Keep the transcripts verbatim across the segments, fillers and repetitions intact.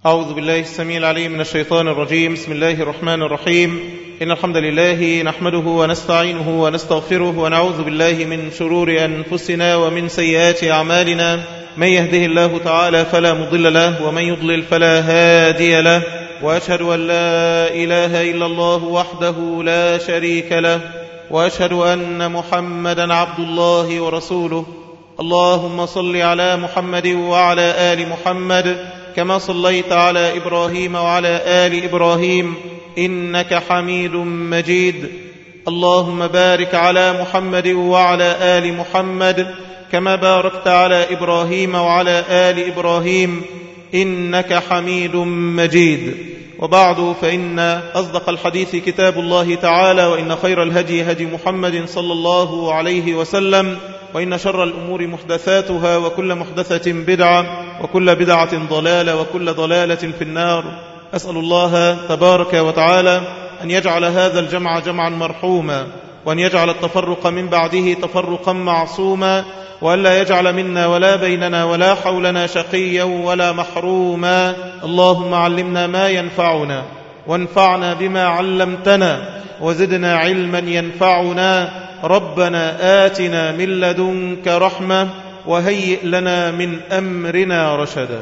أعوذ بالله السميع العليم من الشيطان الرجيم. بسم الله الرحمن الرحيم. إن الحمد لله نحمده ونستعينه ونستغفره ونعوذ بالله من شرور أنفسنا ومن سيئات أعمالنا. من يهده الله تعالى فلا مضل له ومن يضلل فلا هادي له، وأشهد أن لا إله إلا الله وحده لا شريك له، وأشهد أن محمدا عبد الله ورسوله. اللهم صل على محمد وعلى آل محمد كما صليت على إبراهيم وعلى آل إبراهيم إنك حميد مجيد. اللهم بارك على محمد وعلى آل محمد كما باركت على إبراهيم وعلى آل إبراهيم إنك حميد مجيد. وبعد، فإن أصدق الحديث كتاب الله تعالى، وإن خير الهدي هدي محمد صلى الله عليه وسلم، وإن شر الأمور محدثاتها، وكل محدثة بدعة، وكل بدعة ضلالة، وكل ضلالة في النار. أسأل الله تبارك وتعالى أن يجعل هذا الجمع جمعا مرحوما، وأن يجعل التفرق من بعده تفرقا معصوما، وأن لا يجعل منا ولا بيننا ولا حولنا شقيا ولا محروما. اللهم علمنا ما ينفعنا، وانفعنا بما علمتنا، وزدنا علما ينفعنا. ربنا آتنا من لدنك رحمة وهيئ لنا من أمرنا رشدا.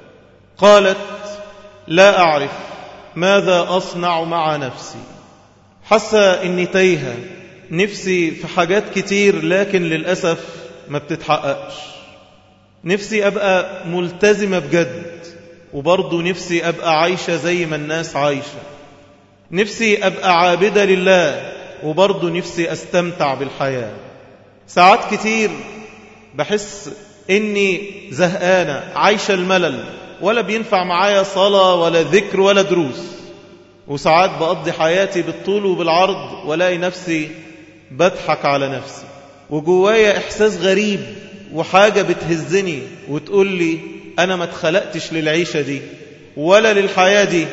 قالت: لا أعرف ماذا أصنع مع نفسي. حاسة إني تايهة، نفسي في حاجات كتير لكن للأسف ما بتتحققش. نفسي أبقى ملتزمة بجد، وبرضو نفسي أبقى عايشة زي ما الناس عايشة. نفسي أبقى عابدة لله، وبرضو نفسي أستمتع بالحياة. ساعات كتير بحس إني زهقانة، عايشة الملل، ولا بينفع معايا صلاة ولا ذكر ولا دروس. وساعات بقضي حياتي بالطول وبالعرض، ولاقي نفسي بضحك على نفسي، وجوايا إحساس غريب وحاجة بتهزني وتقول لي أنا ما اتخلقتش للعيشة دي ولا للحياة دي.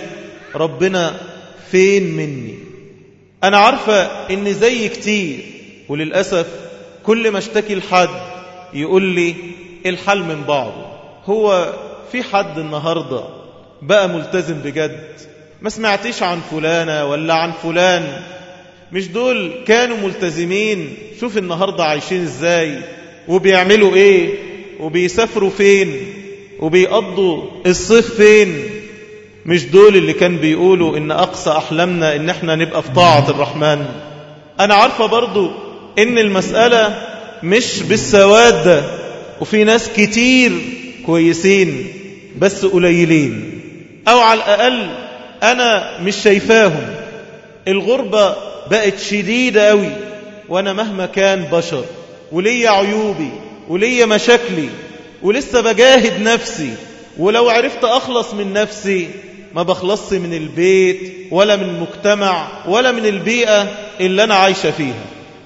ربنا فين مني؟ أنا عارفة إن زي كتير، وللأسف كل ما اشتكي لحد يقول لي الحل من بعضه. هو في حد النهاردة بقى ملتزم بجد؟ ما سمعتيش عن فلانة ولا عن فلان؟ مش دول كانوا ملتزمين؟ شوف النهاردة عايشين ازاي، وبيعملوا ايه، وبيسافروا فين، وبيقضوا الصيف فين. مش دول اللي كان بيقولوا ان اقصى احلامنا ان احنا نبقى في طاعة الرحمن؟ انا عارفة برضو ان المسألة مش بالسواد ده، وفي ناس كتير كويسين بس قليلين، او على الاقل انا مش شايفاهم. الغربة بقت شديدة قوي، وانا مهما كان بشر وليا عيوبي وليا مشاكلي، ولسه بجاهد نفسي. ولو عرفت اخلص من نفسي ما بخلصش من البيت ولا من المجتمع ولا من البيئة اللي انا عايشة فيها.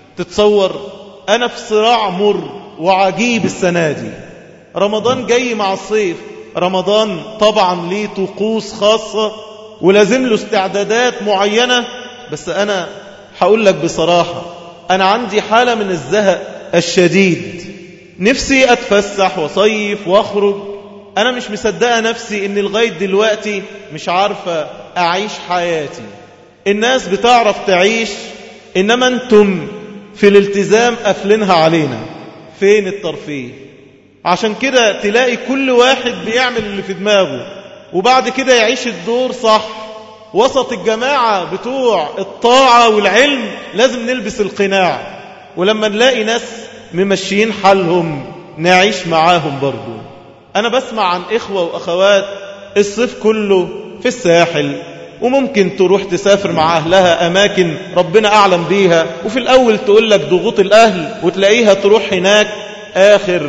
تتصور انا في صراع مر وعجيب السنة دي. رمضان جاي مع الصيف. رمضان طبعا ليه طقوس خاصة ولازم له استعدادات معينة، بس أنا هقول لك بصراحة أنا عندي حالة من الزهق الشديد. نفسي أتفسح وصيف وأخرج. أنا مش مصدقة نفسي إن لغاية دلوقتي مش عارفة أعيش حياتي. الناس بتعرف تعيش، إنما أنتم في الالتزام قافلينها علينا. فين الترفيه؟ عشان كده تلاقي كل واحد بيعمل اللي في دماغه، وبعد كده يعيش الدور صح. وسط الجماعة بتوع الطاعة والعلم لازم نلبس القناع، ولما نلاقي ناس ممشيين حالهم نعيش معاهم برضو. أنا بسمع عن إخوة وأخوات الصيف كله في الساحل، وممكن تروح تسافر مع أهلها أماكن ربنا أعلم بيها، وفي الأول تقول لك ضغوط الأهل، وتلاقيها تروح هناك آخر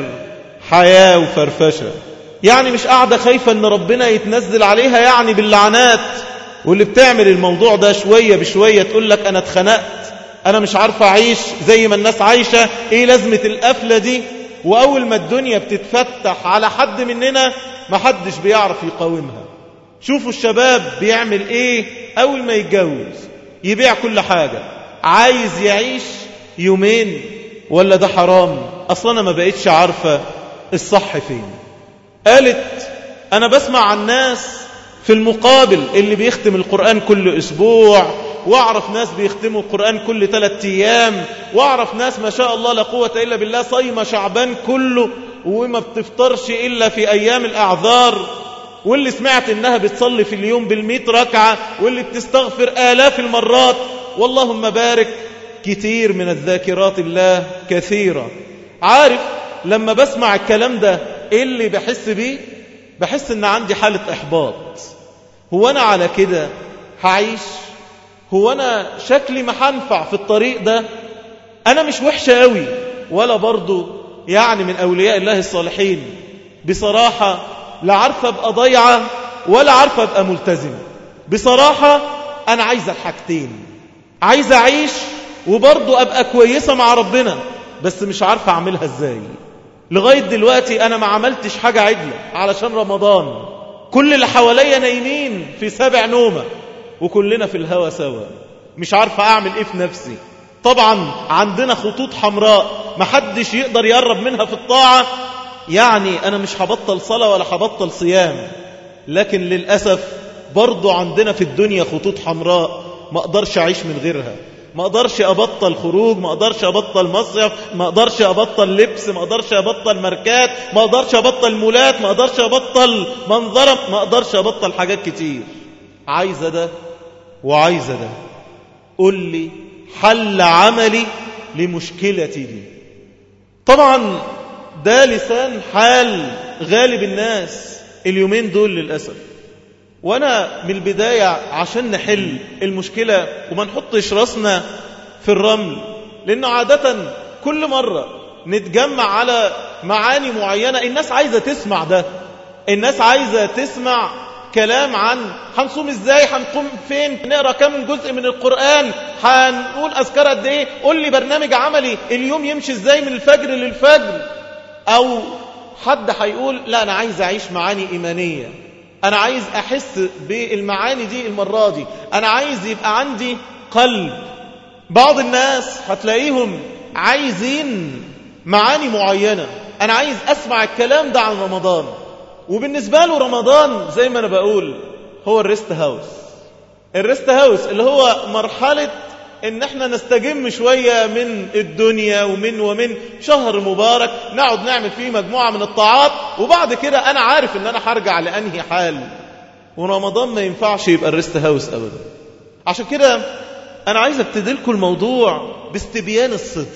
حياة وفرفشة. يعني مش قاعدة خايفة أن ربنا يتنزل عليها يعني باللعنات. واللي بتعمل الموضوع ده شوية بشوية تقول لك أنا اتخنقت، أنا مش عارفة أعيش زي ما الناس عايشة، إيه لازمة القفلة دي؟ وأول ما الدنيا بتتفتح على حد مننا ما حدش بيعرف يقاومها. شوفوا الشباب بيعمل إيه أول ما يتجوز، يبيع كل حاجة، عايز يعيش يومين. ولا ده حرام؟ أصلا أنا ما بقيتش عارفة الصح فين. قالت أنا بسمع عن ناس في المقابل اللي بيختم القرآن كل أسبوع، واعرف ناس بيختموا القرآن كل ثلاثة أيام، واعرف ناس ما شاء الله لا قوة إلا بالله صايمة شعبان كله وما بتفطرش إلا في أيام الأعذار، واللي سمعت إنها بتصلي في اليوم بالمئة ركعة، واللي بتستغفر آلاف المرات. واللهم بارك، كتير من الذاكرات الله كثيرة. عارف لما بسمع الكلام ده إيه اللي بحس بيه؟ بحس إن عندي حالة إحباط. هو أنا على كده هعيش؟ هو أنا شكلي ما هنفع في الطريق ده؟ أنا مش وحشة قوي ولا برضو يعني من أولياء الله الصالحين. بصراحة لا عارفة أبقى ضيعة ولا عارفة أبقى ملتزمة. بصراحة أنا عايزة الحاجتين، عايزة أعيش وبرضو أبقى كويسة مع ربنا، بس مش عارفة أعملها إزاي. لغاية دلوقتي أنا ما عملتش حاجة عدلة علشان رمضان. كل اللي حواليا نايمين في سبع نومة وكلنا في الهوى سوا. مش عارفة أعمل إيه في نفسي. طبعا عندنا خطوط حمراء محدش يقدر يقرب منها في الطاعة. يعني أنا مش هبطل صلاة ولا هبطل صيام، لكن للأسف برضو عندنا في الدنيا خطوط حمراء ما أقدرش أعيش من غيرها. ما أقدرش أبطل خروج، ما أقدرش أبطل مصيف، ما أقدرش أبطل لبس، ما أقدرش أبطل ماركات، ما أقدرش أبطل مولات، ما أقدرش أبطل منظرة، ما أقدرش أبطل حاجات كتير. عايزة ده وعايزة ده. قل لي حل عملي لمشكلتي دي. طبعا ده لسان حال غالب الناس اليومين دول للأسف. وأنا من البداية عشان نحل المشكلة وما نحطش راسنا في الرمل، لأنه عادة كل مرة نتجمع على معاني معينة الناس عايزة تسمع ده. الناس عايزة تسمع كلام عن هنصوم ازاي، هنقوم فين، نقرأ كم جزء من القرآن، هنقول أذكار قد ايه، قول لي برنامج عملي اليوم يمشي ازاي من الفجر للفجر. أو حد هيقول لا أنا عايز أعيش معاني إيمانية، أنا عايز أحس بالمعاني دي المرة دي، أنا عايز يبقى عندي قلب. بعض الناس هتلاقيهم عايزين معاني معينة. أنا عايز أسمع الكلام ده عن رمضان. وبالنسبة له رمضان زي ما أنا بقول هو الريست هاوس. الريست هاوس اللي هو مرحلة إن احنا نستجم شوية من الدنيا ومن ومن شهر مبارك نقعد نعمل فيه مجموعة من الطاعات، وبعد كده أنا عارف إن أنا هرجع لأنهي حال. ورمضان ما ينفعش يبقى الريست هاوس أبدا. عشان كده أنا عايز ابتدي لكم الموضوع باستبيان الصدق.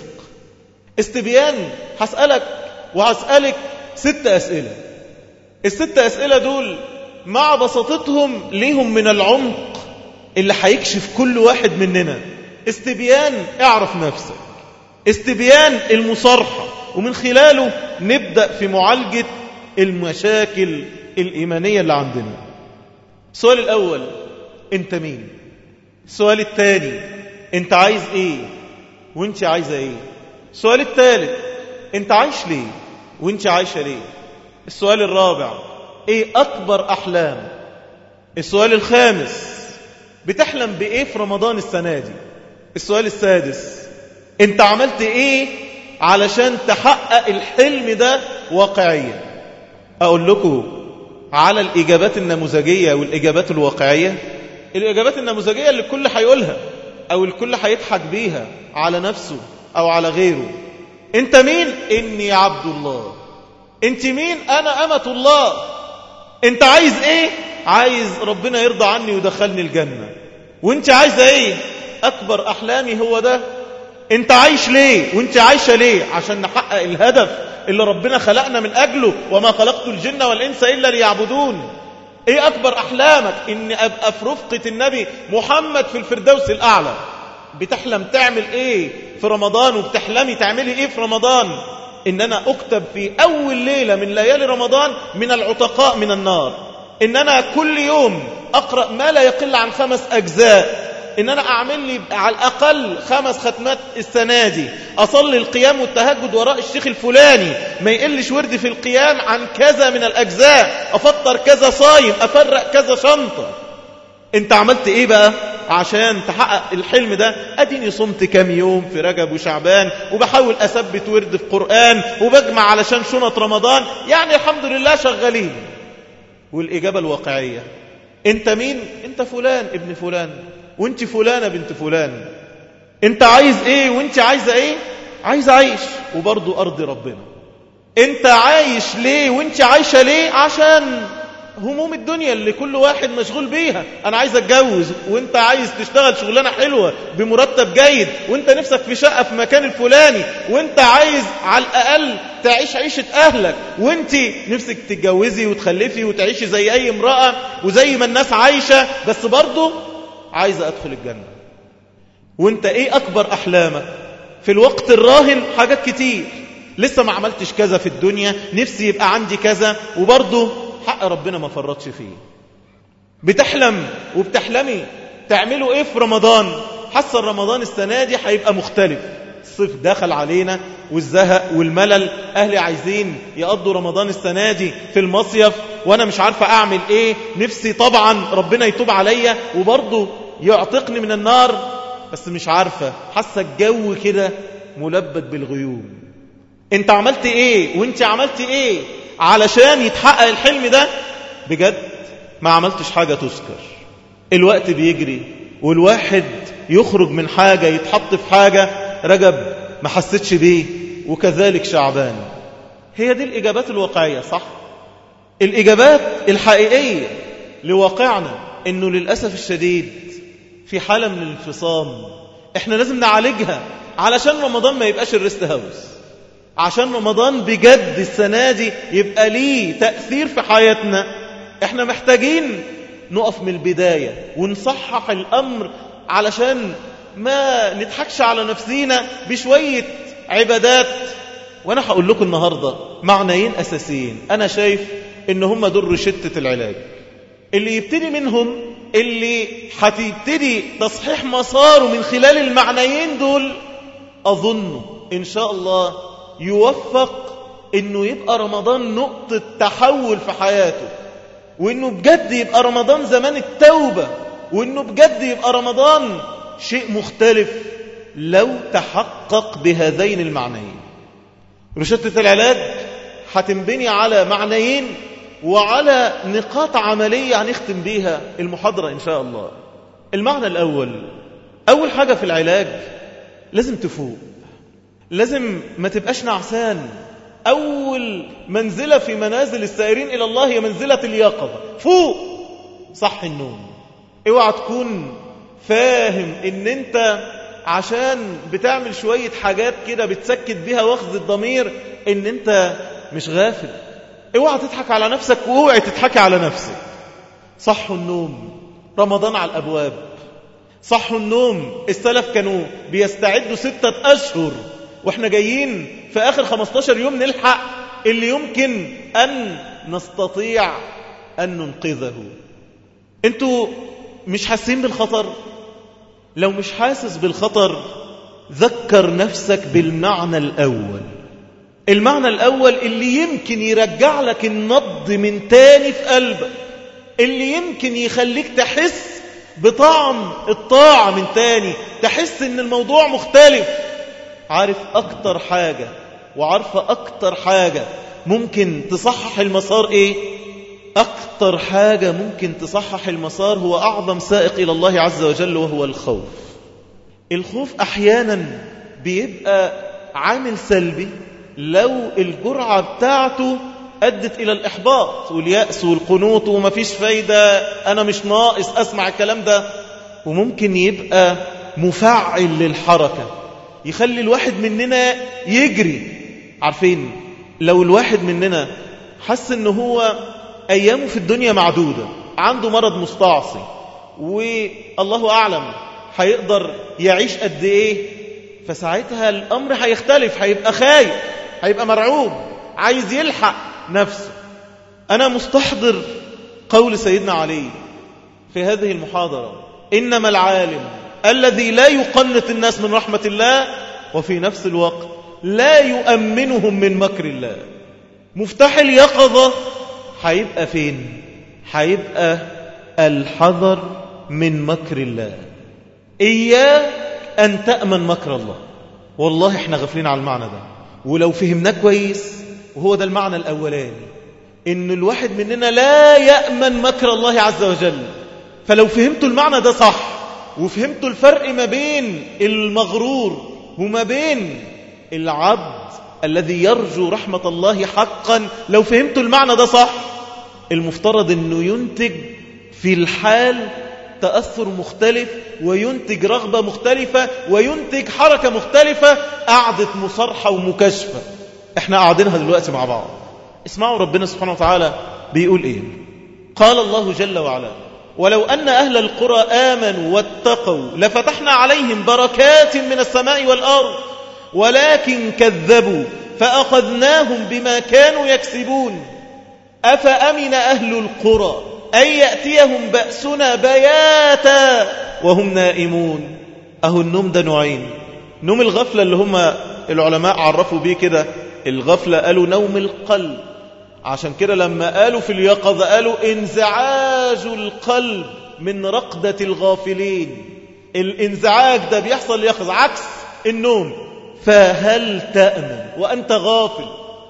استبيان هسألك وهسألك ست أسئلة. الست أسئلة دول مع بساطتهم ليهم من العمق اللي هيكشف كل واحد مننا. استبيان اعرف نفسك، استبيان المصارحة، ومن خلاله نبدأ في معالجة المشاكل الإيمانية اللي عندنا. السؤال الأول، أنت مين؟ السؤال الثاني، أنت عايز إيه وأنت عايزة إيه؟ السؤال الثالث، أنت عايش ليه وأنت عايشة ليه؟ السؤال الرابع، إيه أكبر أحلام؟ السؤال الخامس، بتحلم بإيه في رمضان السنة دي؟ السؤال السادس، أنت عملت إيه علشان تحقق الحلم ده واقعيا؟ أقول لكم على الإجابات النموذجية والإجابات الواقعية. الإجابات النموذجية اللي الكل هيقولها أو الكل هيضحك بيها على نفسه أو على غيره. أنت مين؟ إني عبد الله. أنت مين؟ أنا أمة الله. أنت عايز إيه؟ عايز ربنا يرضى عني ويدخلني الجنة. وأنت عايزة إيه؟ أكبر أحلامي هو ده. أنت عايش ليه وأنت عايشة ليه؟ عشان نحقق الهدف اللي ربنا خلقنا من أجله، وما خلقت الجن والإنس إلا ليعبدون. إيه أكبر أحلامك؟ إن أبقى في رفقة النبي محمد في الفردوس الأعلى. بتحلم تعمل إيه في رمضان وبتحلمي تعملي إيه في رمضان؟ إن أنا أكتب في أول ليلة من ليالي رمضان من العتقاء من النار. إن أنا كل يوم أقرأ ما لا يقل عن خمس أجزاء. إن أنا أعمل لي على الأقل خمس ختمات السنة دي. أصلي القيام والتهجد وراء الشيخ الفلاني، ما يقلش وردي في القيام عن كذا من الأجزاء. أفطر كذا صايم، أفرق كذا شنطة. أنت عملت إيه بقى عشان تحقق الحلم ده؟ أديني صمت كام يوم في رجب وشعبان، وبحاول أثبت ورد في قرآن، وبجمع علشان شنط رمضان. يعني الحمد لله شغالين. والإجابة الواقعية، انت مين؟ انت فلان ابن فلان، وانت فلانة بنت فلان. انت عايز ايه وانت عايزة ايه؟ عايز اعيش وبرضو ارضي ربنا. انت عايش ليه وانت عايشة ليه؟ عشان هموم الدنيا اللي كل واحد مشغول بيها. انا عايز اتجوز وانت عايز تشتغل شغلانة حلوة بمرتب جيد، وانت نفسك في شقة في مكان الفلاني، وانت عايز على الاقل تعيش عيشة اهلك، وانت نفسك تتجوزي وتخلفي وتعيشي زي اي امرأة وزي ما الناس عايشة، بس برضو عايز ادخل الجنة. وانت ايه اكبر احلامك في الوقت الراهن؟ حاجات كتير، لسه ما عملتش كذا في الدنيا، نفسي يبقى عندي كذا، وبرضه حق ربنا ما فرطش فيه. بتحلم وبتحلمي تعملوا ايه في رمضان؟ حاسه رمضان السنه دي هيبقى مختلف. الصيف دخل علينا والزهق والملل، اهلي عايزين يقضوا رمضان السنه دي في المصيف، وانا مش عارفه اعمل ايه. نفسي طبعا ربنا يتوب عليا وبرضه يعتقني من النار، بس مش عارفه، حاسه الجو كده ملبد بالغيوم. انت عملت ايه وانت عملت ايه علشان يتحقق الحلم ده؟ بجد ما عملتش حاجة تذكر. الوقت بيجري والواحد يخرج من حاجة يتحط في حاجة. رجب ما حسيتش بيه، وكذلك شعبان. هي دي الإجابات الواقعية، صح؟ الإجابات الحقيقية لواقعنا إنه للأسف الشديد في حالة من الانفصام احنا لازم نعالجها علشان رمضان ما يبقاش الريست هاوس، عشان رمضان بجد السنة دي يبقى ليه تأثير في حياتنا. احنا محتاجين نقف من البداية ونصحح الأمر علشان ما نضحكش على نفسينا بشوية عبادات. وانا هقول لكم النهاردة معنيين أساسيين أنا شايف إن هم دول روشتة العلاج اللي يبتدي منهم، اللي هتبتدي تصحيح مساره من خلال المعنيين دول. أظن إن شاء الله يوفق إنه يبقى رمضان نقطة تحول في حياته، وإنه بجد يبقى رمضان زمان التوبة، وإنه بجد يبقى رمضان شيء مختلف لو تحقق بهذين المعنيين. روشتة العلاج هتنبني على معنيين وعلى نقاط عملية هنختم بيها المحاضرة إن شاء الله. المعنى الأول، أول حاجة في العلاج لازم تفوق، لازم ما تبقاش نعسان. أول منزلة في منازل السائرين إلى الله هي منزلة اليقظة. فوق، صح النوم. اوعى تكون فاهم ان انت عشان بتعمل شوية حاجات كده بتسكت بيها واخذ الضمير ان انت مش غافل. اوعى تضحك على نفسك واوعى تضحكي على نفسك. صحوا النوم، رمضان على الأبواب. صحوا النوم، السلف كانوا بيستعدوا ستة أشهر واحنا جايين في آخر خمستاشر يوم نلحق اللي يمكن أن نستطيع أن ننقذه. انتوا مش حاسين بالخطر؟ لو مش حاسس بالخطر ذكر نفسك بالمعنى الأول. المعنى الأول اللي يمكن يرجع لك النبض من تاني في قلبك، اللي يمكن يخليك تحس بطعم الطاعة من تاني، تحس ان الموضوع مختلف. عارف أكتر حاجة وعارفة أكتر حاجة ممكن تصحح المسار ايه؟ أكتر حاجة ممكن تصحح المسار هو أعظم سائق إلى الله عز وجل، وهو الخوف. الخوف أحيانا بيبقى عامل سلبي لو الجرعة بتاعته أدت إلى الإحباط واليأس والقنوط وما فيش فايدة، أنا مش ناقص أسمع الكلام ده. وممكن يبقى مفعل للحركة، يخلي الواحد مننا يجري. عارفين لو الواحد مننا حس إنه هو أيامه في الدنيا معدودة، عنده مرض مستعصي والله أعلم هيقدر يعيش قد إيه، فساعتها الأمر هيختلف، هيبقى خايف، هيبقى مرعوب، عايز يلحق نفسه. أنا مستحضر قول سيدنا علي في هذه المحاضرة: إنما العالم الذي لا يقنط الناس من رحمة الله وفي نفس الوقت لا يؤمنهم من مكر الله. مفتاح اليقظة هيبقى فين؟ هيبقى الحذر من مكر الله. إياك أن تأمن مكر الله. والله احنا غافلين على المعنى ده، ولو فهمناه كويس، وهو ده المعنى الأولاني، إن الواحد مننا لا يأمن مكر الله عز وجل. فلو فهمتوا المعنى ده صح وفهمتوا الفرق ما بين المغرور وما بين العبد الذي يرجو رحمة الله حقا، لو فهمتوا المعنى ده صح، المفترض أنه ينتج في الحال تأثر مختلف، وينتج رغبة مختلفة، وينتج حركة مختلفة، قعدة مصارحة ومكاشفة احنا قاعدينها دلوقتي مع بعض. اسمعوا ربنا سبحانه وتعالى بيقول ايه. قال الله جل وعلا: ولو أن أهل القرى آمنوا واتقوا لفتحنا عليهم بركات من السماء والأرض ولكن كذبوا فأخذناهم بما كانوا يكسبون أفأمن أهل القرى أن يأتيهم بأسنا بياتا وهم نائمون. أهو النوم ده نوعين: نوم الغفلة اللي هم العلماء عرفوا بيه كده الغفلة، قالوا نوم القلب. عشان كده لما قالوا في اليقظة قالوا انزعاج القلب من رقدة الغافلين. الانزعاج ده بيحصل يقظ عكس النوم. فهل تأمن وأنت غافل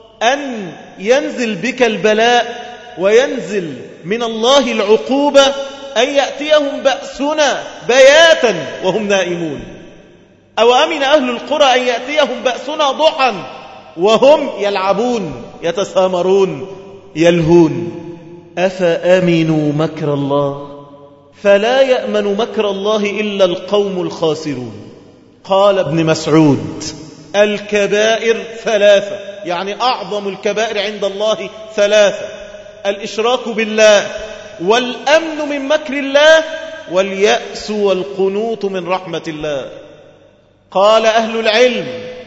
أن ينزل بك البلاء وينزل من الله العقوبة أن يأتيهم بأسنا بياتا وهم نائمون؟ أو أمن أهل القرى أن يأتيهم بأسنا ضحى وهم يلعبون يتسامرون يلهون. أفأمنوا مكر الله فلا يأمن مكر الله إلا القوم الخاسرون. قال ابن مسعود: الكبائر ثلاثة، يعني أعظم الكبائر عند الله ثلاثة: الإشراك بالله، والأمن من مكر الله، واليأس والقنوط من رحمة الله. قال أهل العلم: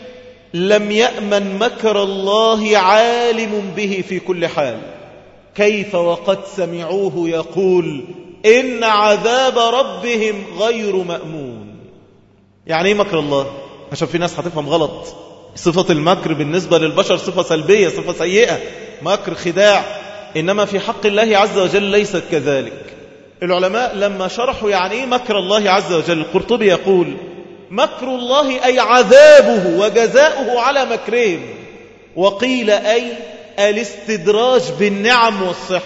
لم يأمن مكر الله عالم به في كل حال، كيف وقد سمعوه يقول إن عذاب ربهم غير مأمون. يعني ايه مكر الله؟ عشان في ناس هتفهم غلط. صفة المكر بالنسبة للبشر صفة سلبية، صفة سيئة، مكر خداع، إنما في حق الله عز وجل ليست كذلك. العلماء لما شرحوا يعني ايه مكر الله عز وجل، القرطبي يقول: مكر الله أي عذابه وجزاؤه على مكرهم. وقيل أي الاستدراج بالنعم والصحة.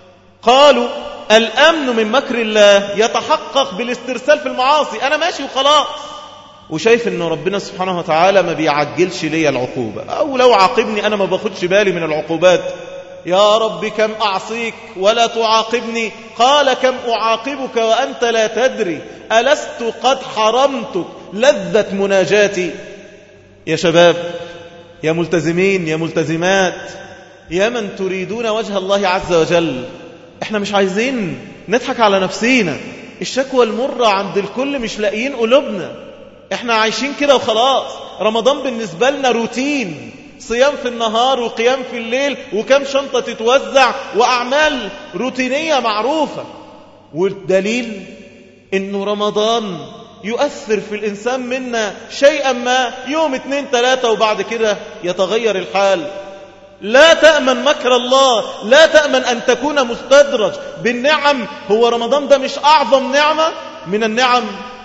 قالوا الأمن من مكر الله يتحقق بالاسترسال في المعاصي، أنا ماشي وخلاص وشايف أن ربنا سبحانه وتعالى ما بيعجلش لي العقوبة، أو لو عاقبني أنا ما باخدش بالي من العقوبات. يا رب كم أعصيك ولا تعاقبني؟ قال: كم أعاقبك وأنت لا تدري؟ ألست قد حرمتك لذة مناجاتي؟ يا شباب، يا ملتزمين، يا ملتزمات، يا من تريدون وجه الله عز وجل، احنا مش عايزين نضحك على نفسينا. الشكوى المرة عند الكل مش لاقيين قلوبنا، احنا عايشين كده وخلاص. رمضان بالنسبة لنا روتين، صيام في النهار وقيام في الليل وكم شنطة تتوزع وأعمال روتينية معروفة. والدليل إنه رمضان يؤثر في الإنسان منا شيئا ما، يوم اتنين تلاتة وبعد كده يتغير الحال. لا تأمن مكر الله، لا تأمن أن تكون مستدرج بالنعم. هو رمضان ده مش أعظم نعمة من النعم؟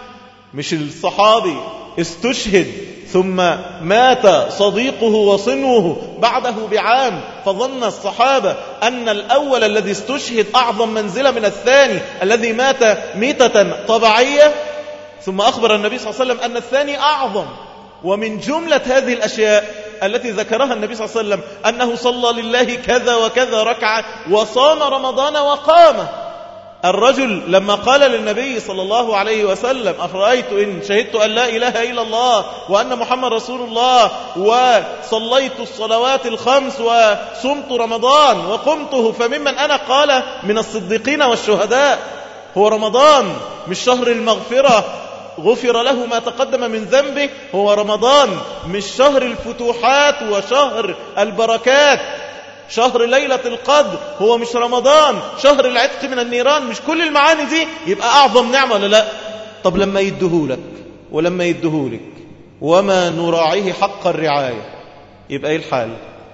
مش الصحابي استشهد ثم مات صديقه وصنوه بعده بعام، فظن الصحابة أن الأول الذي استشهد أعظم منزلة من الثاني الذي مات ميتة طبيعية، ثم أخبر النبي صلى الله عليه وسلم أن الثاني أعظم. ومن جملة هذه الأشياء التي ذكرها النبي صلى الله عليه وسلم أنه صلى لله كذا وكذا ركعة وصام رمضان وقامه. الرجل لما قال للنبي صلى الله عليه وسلم: أفرأيت إن شهدت أن لا إله إلا الله وأن محمد رسول الله وصليت الصلوات الخمس وصمت رمضان وقمته فممن أنا؟ قال: من الصديقين والشهداء. هو رمضان مش شهر المغفرة غفر له ما تقدم من ذنبه؟ هو رمضان مش شهر الفتوحات وشهر البركات، شهر ليلة القدر؟ هو مش رمضان شهر العتق من النيران؟ مش كل المعاني دي يبقى أعظم نعمة ولا لا؟ طب لما يدهولك ولما يدهولك وما نراعيه حق الرعاية يبقى إيه الحال؟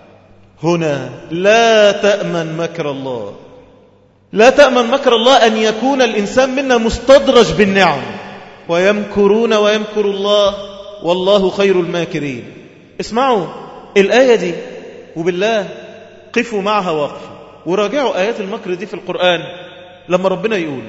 هنا لا تأمن مكر الله، لا تأمن مكر الله أن يكون الإنسان منا مستدرج بالنعم. ويمكرون ويمكر الله والله خير الماكرين. اسمعوا الآية دي وبالله قفوا معها وقفة. وراجعوا آيات المكر دي في القرآن لما ربنا يقول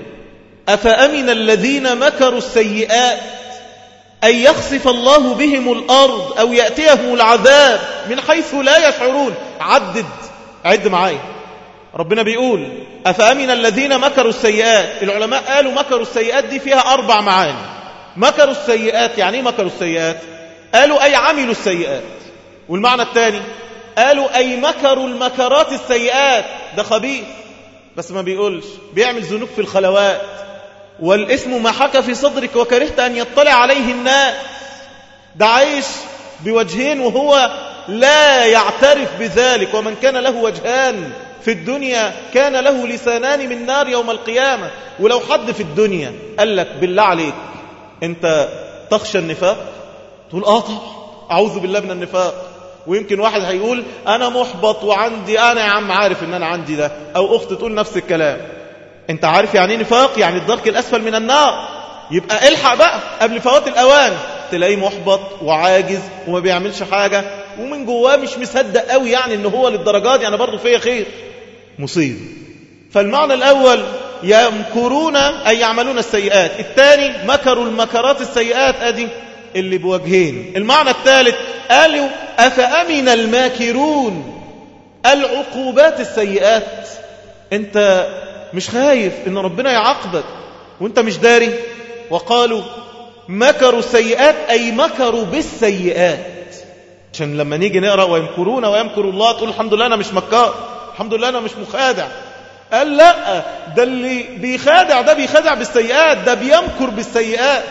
أفأمن الذين مكروا السيئات أن يخسف الله بهم الأرض أو يأتيهم العذاب من حيث لا يشعرون. عدد عد معايا. ربنا بيقول أفأمن الذين مكروا السيئات. العلماء قالوا مكروا السيئات دي فيها أربع معاني. مكروا السيئات يعني ايه مكروا السيئات؟ قالوا أي عملوا السيئات. والمعنى الثاني قالوا أي مكروا المكرات السيئات. ده خبيث بس ما بيقولش، بيعمل ذنوب في الخلوات، والاسم ما حكى في صدرك وكرهت أن يطلع عليه الناس. ده عايش بوجهين وهو لا يعترف بذلك. ومن كان له وجهان في الدنيا كان له لسانان من نار يوم القيامة. ولو حد في الدنيا قال لك بالله عليك أنت تخشى النفاق، تقول آه طبعا أعوذ بالله من النفاق. ويمكن واحد هيقول أنا محبط وعندي، أنا يا عم عارف أن أنا عندي ده، أو أخت تقول نفس الكلام. أنت عارف يعني نفاق؟ يعني الدرك الأسفل من النار. يبقى الحق بقى قبل فوات الأوان. تلاقيه محبط وعاجز وما بيعملش حاجة ومن جواه مش مصدق قوي يعني ان هو للدرجات يعني برضه فيه خير. مصيب. فالمعنى الأول يمكرون أي يعملون السيئات. الثاني مكروا المكرات السيئات أدي اللي بوجهين. المعنى الثالث قالوا أفأمن الماكرون العقوبات السيئات. انت مش خايف ان ربنا يعاقبك وانت مش داري؟ وقالوا مكروا السيئات أي مكروا بالسيئات. عشان لما نيجي نقرأ ويمكرون ويمكر الله تقول الحمد لله أنا مش مكار، الحمد لله أنا مش مخادع. قال لا، ده اللي بيخادع ده بيخادع بالسيئات، ده بيمكر بالسيئات.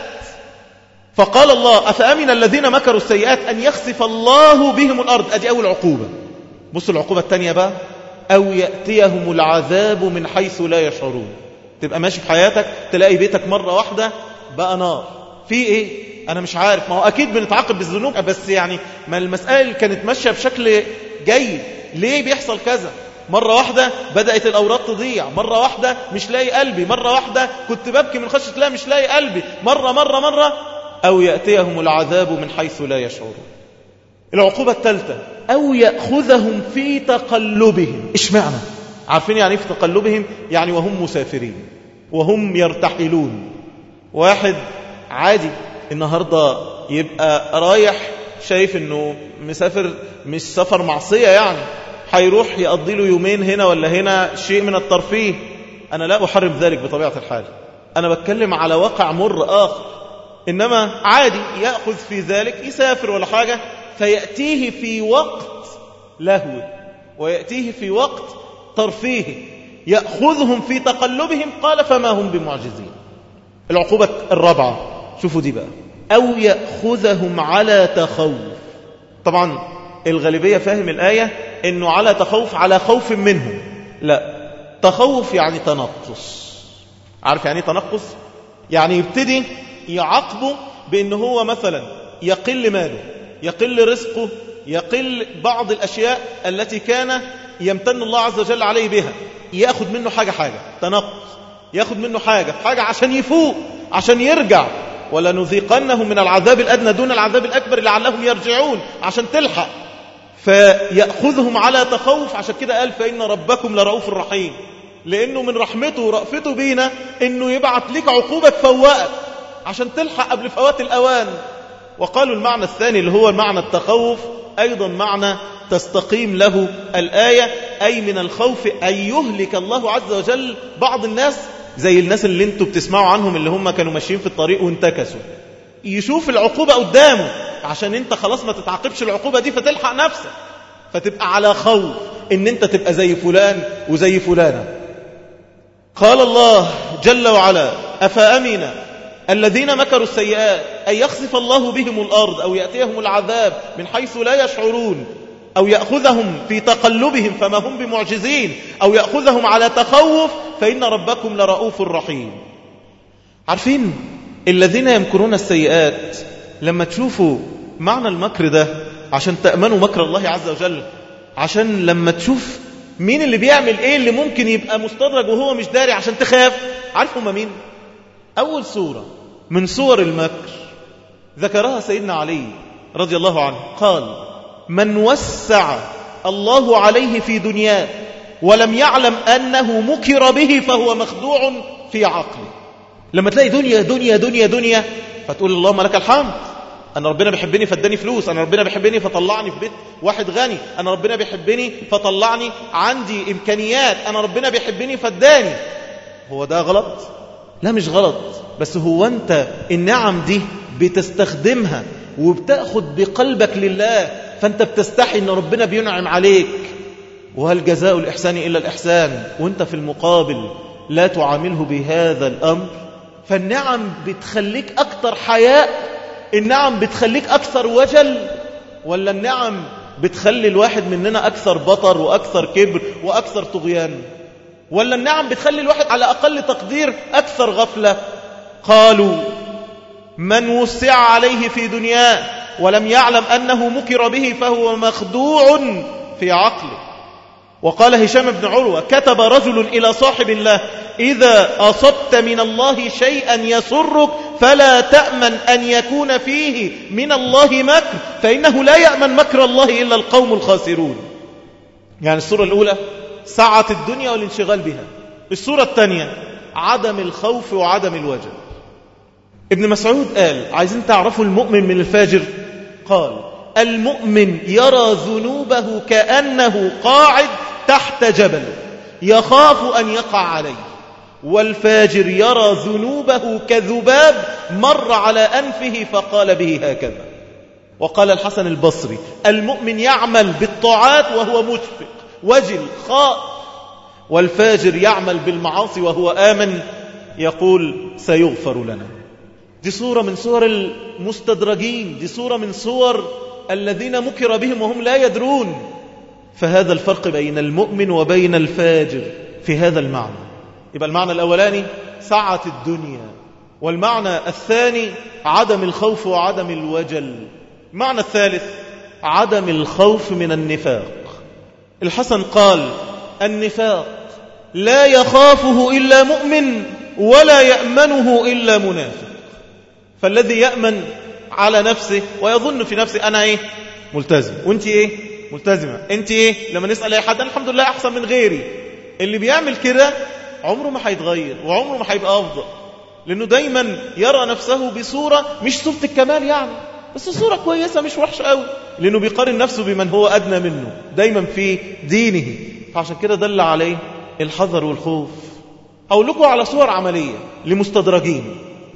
فقال الله أفأمن الذين مكروا السيئات أن يخسف الله بهم الأرض. أدي أول عقوبة. بص العقوبة الثانية بقى أو يأتيهم العذاب من حيث لا يشعرون. تبقى ماشي في حياتك تلاقي بيتك مرة واحدة بقى نار. في ايه؟ انا مش عارف. ما هو اكيد بنتعاقب بالذنوب بس يعني ما المسائل كانت ماشية بشكل جيد. ليه بيحصل كذا؟ مرة واحدة بدأت الأوراق تضيع، مرة واحدة مش لاقي قلبي، مرة واحدة كنت ببكي من خشية لا مش لاقي قلبي، مرة مرة مرة. أو يأتيهم العذاب من حيث لا يشعرون. العقوبة الثالثة أو يأخذهم في تقلبهم. إيش معنى؟ عارفين يعني في تقلبهم؟ يعني وهم مسافرين وهم يرتحلون. واحد عادي النهاردة يبقى رايح شايف انه مسافر مش سفر معصية يعني، هيروح يقضي له يومين هنا ولا هنا شيء من الترفيه. أنا لا أحرم ذلك بطبيعة الحال، أنا بتكلم على واقع مر آخر. إنما عادي يأخذ في ذلك يسافر ولا حاجة فيأتيه في وقت لهو ويأتيه في وقت ترفيه. يأخذهم في تقلبهم قال فما هم بمعجزين. العقوبة الرابعة شوفوا دي بقى أو يأخذهم على تخوف. طبعا الغالبية فاهم الآية إنه على تخوف على خوف منهم. لا، تخوف يعني تنقص. عارف يعني تنقص؟ يعني يبتدي يعاقبه بأنه هو مثلا يقل ماله، يقل رزقه، يقل بعض الأشياء التي كان يمتن الله عز وجل عليه بها. يأخذ منه حاجة حاجة تنقص، يأخذ منه حاجة حاجة عشان يفوق، عشان يرجع. ولنذيقنهم من العذاب الأدنى دون العذاب الأكبر لعلهم يرجعون، عشان تلحق. فيأخذهم على تخوف. عشان كده قال فإن ربكم لرؤوف رحيم، لأنه من رحمته ورأفته بينا أنه يبعث لك عقوبة تفوقك عشان تلحق قبل فوات الأوان. وقالوا المعنى الثاني اللي هو معنى التخوف أيضا معنى تستقيم له الآية، أي من الخوف أن يهلك الله عز وجل بعض الناس، زي الناس اللي انتوا بتسمعوا عنهم اللي هم كانوا ماشيين في الطريق وانتكسوا. يشوف العقوبة قدامه عشان انت خلاص ما تتعاقبش العقوبة دي فتلحق نفسك، فتبقى على خوف ان انت تبقى زي فلان وزي فلانة. قال الله جل وعلا أفأمن الذين مكروا السيئات أن يخسف الله بهم الأرض أو يأتيهم العذاب من حيث لا يشعرون أو يأخذهم في تقلبهم فما هم بمعجزين أو يأخذهم على تخوف فإن ربكم لرؤوف رحيم. عارفين الذين يمكرون السيئات لما تشوفوا معنى المكر ده عشان تأمنوا مكر الله عز وجل، عشان لما تشوف مين اللي بيعمل ايه اللي ممكن يبقى مستدرج وهو مش داري عشان تخاف. عارفوا مين؟ أول سورة من سور المكر ذكرها سيدنا علي رضي الله عنه، قال من وسع الله عليه في دنياه ولم يعلم أنه مكر به فهو مخدوع في عقله. لما تلاقي دنيا دنيا دنيا دنيا فتقول اللهم لك الحمد، أنا ربنا بيحبني فاداني فلوس، أنا ربنا بيحبني فطلعني في بيت واحد غني، أنا ربنا بيحبني فطلعني عندي إمكانيات، أنا ربنا بيحبني فاداني. هو ده غلط؟ لا مش غلط، بس هو أنت النعم دي بتستخدمها وبتأخذ بقلبك لله، فأنت بتستحي أن ربنا بينعم عليك، وهل جزاء الإحسان إلا الإحسان، وأنت في المقابل لا تعامله بهذا الأمر. فالنعم بتخليك أكثر حياء، النعم بتخليك أكثر وجل، ولا النعم بتخلي الواحد مننا أكثر بطر وأكثر كبر وأكثر طغيان، ولا النعم بتخلي الواحد على أقل تقدير أكثر غفلة؟ قالوا من وسع عليه في دنياه ولم يعلم أنه مكر به فهو مخدوع في عقله. وقال هشام بن عروة كتب رجل إلى صاحب الله إذا أصبت من الله شيئا يسرك فلا تأمن أن يكون فيه من الله مكر، فإنه لا يأمن مكر الله إلا القوم الخاسرون. يعني الصورة الأولى سعة الدنيا والانشغال بها، الصورة الثانية عدم الخوف وعدم الوجل. ابن مسعود قال عايزين تعرفوا المؤمن من الفاجر؟ قال المؤمن يرى ذنوبه كأنه قاعد تحت جبل يخاف أن يقع عليه، والفاجر يرى ذنوبه كذباب مر على أنفه فقال به هكذا. وقال الحسن البصري المؤمن يعمل بالطاعات وهو مشفق وجل خائف، والفاجر يعمل بالمعاصي وهو آمن يقول سيغفر لنا. دي صورة من صور المستدرجين، دي صورة من صور الذين مكر بهم وهم لا يدرون. فهذا الفرق بين المؤمن وبين الفاجر في هذا المعنى. يبقى المعنى الأولاني سعة الدنيا، والمعنى الثاني عدم الخوف وعدم الوجل. المعنى الثالث عدم الخوف من النفاق. الحسن قال النفاق لا يخافه إلا مؤمن ولا يأمنه إلا منافق. فالذي يأمن على نفسه ويظن في نفسه أنا إيه ملتزم، وانت إيه ملتزمة، انت إيه لما نسأل أي حد الحمد لله أحسن من غيري. اللي بيعمل كده عمره ما هيتغير وعمره ما هيبقى أفضل، لأنه دايما يرى نفسه بصورة مش صورة الكمال يعني، بس صورة كويسة مش وحشة قوي، لأنه بيقارن نفسه بمن هو أدنى منه دايما في دينه. فعشان كده دل عليه الحذر والخوف. أقول لكم على صور عملية لمستدرجين.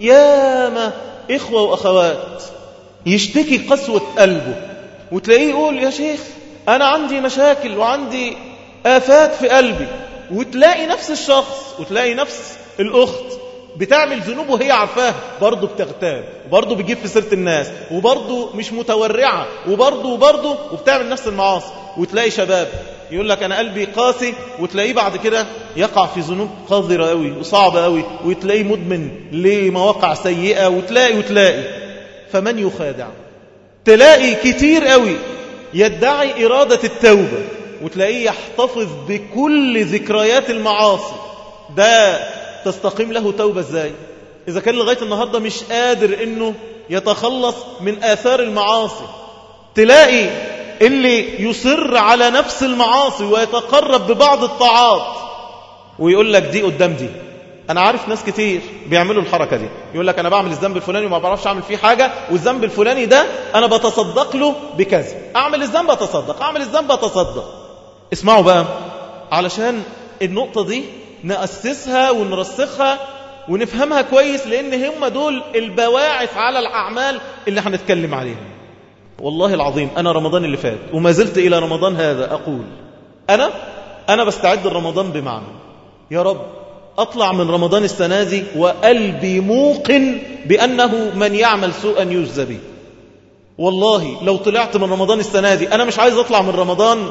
ياما إخوة وأخوات يشتكي قسوة قلبه، وتلاقيه يقول يا شيخ أنا عندي مشاكل وعندي آفات في قلبي، وتلاقي نفس الشخص وتلاقي نفس الأخت بتعمل ذنوب وهي عارفاها، برضه بتغتاب وبرضه بتجيب في سيرة الناس وبرضه مش متورعة وبرضه وبرضه وبتعمل نفس المعاصي. وتلاقي شباب يقول لك أنا قلبي قاسي، وتلاقيه بعد كده يقع في ذنوب قذرة قوي وصعبة قوي، وتلاقيه مدمن لمواقع سيئة، وتلاقي وتلاقي فمن يخادع. تلاقي كتير قوي يدعي إرادة التوبة، وتلاقيه يحتفظ بكل ذكريات المعاصي. ده تستقيم له توبة ازاي إذا كان لغاية النهاردة مش قادر إنه يتخلص من آثار المعاصي؟ تلاقي اللي يصر على نفس المعاصي ويتقرب ببعض الطاعات ويقول لك دي قدام دي. أنا عارف ناس كتير بيعملوا الحركة دي، يقول لك أنا بعمل الذنب الفلاني وما بعرفش أعمل فيه حاجة، والذنب الفلاني ده أنا بتصدق له بكذا، أعمل الذنب أتصدق، أعمل الذنب أتصدق. اسمعوا بقى علشان النقطة دي نأسسها ونرسخها ونفهمها كويس، لأن هم دول البواعث على الأعمال اللي هنتكلم عليها. والله العظيم أنا رمضان اللي فات وما زلت إلى رمضان هذا أقول أنا أنا بستعد لرمضان بمعنى يا رب أطلع من رمضان السنة دي وقلبي موقن بأنه من يعمل سوءا يجزى به. والله لو طلعت من رمضان السنة دي أنا مش عايز أطلع من رمضان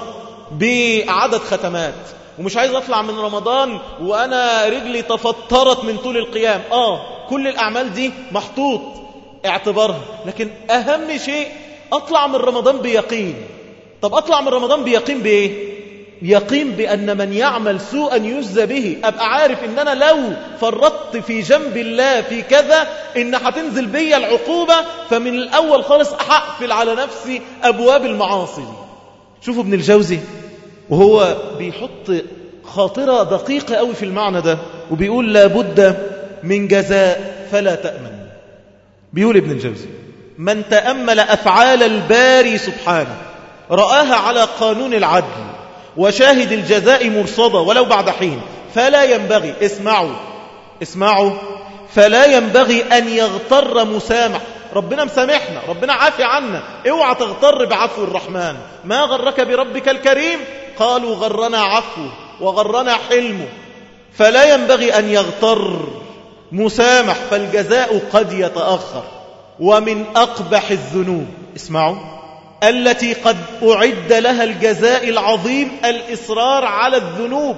بعدد ختمات، ومش عايز أطلع من رمضان وأنا رجلي تفطرت من طول القيام. آه كل الأعمال دي محطوط اعتبارها، لكن أهم شيء أطلع من رمضان بيقين. طب أطلع من رمضان بيقين بإيه؟ يقين بأن من يعمل سوءا يجزى به. أبقى عارف إن أنا لو فرطت في جنب الله في كذا إن هتنزل بي العقوبة، فمن الأول خالص أحقفل على نفسي أبواب المعاصي. شوفوا ابن الجوزي وهو بيحط خاطرة دقيقة قوي في المعنى ده، وبيقول لابد من جزاء فلا تأمن. بيقول ابن الجوزي: من تأمل أفعال الباري سبحانه رآها على قانون العدل وشاهد الجزاء مرصدة ولو بعد حين، فلا ينبغي، اسمعوا اسمعوا فلا ينبغي أن يغتر مسامح. ربنا مسامحنا، ربنا عافي عنا، اوعى تغتر بعفو الرحمن. ما غرك بربك الكريم؟ قالوا غرنا عفوه وغرنا حلمه. فلا ينبغي أن يغتر مسامح، فالجزاء قد يتأخر. ومن أقبح الذنوب، اسمعوا، التي قد أعد لها الجزاء العظيم الإصرار على الذنوب.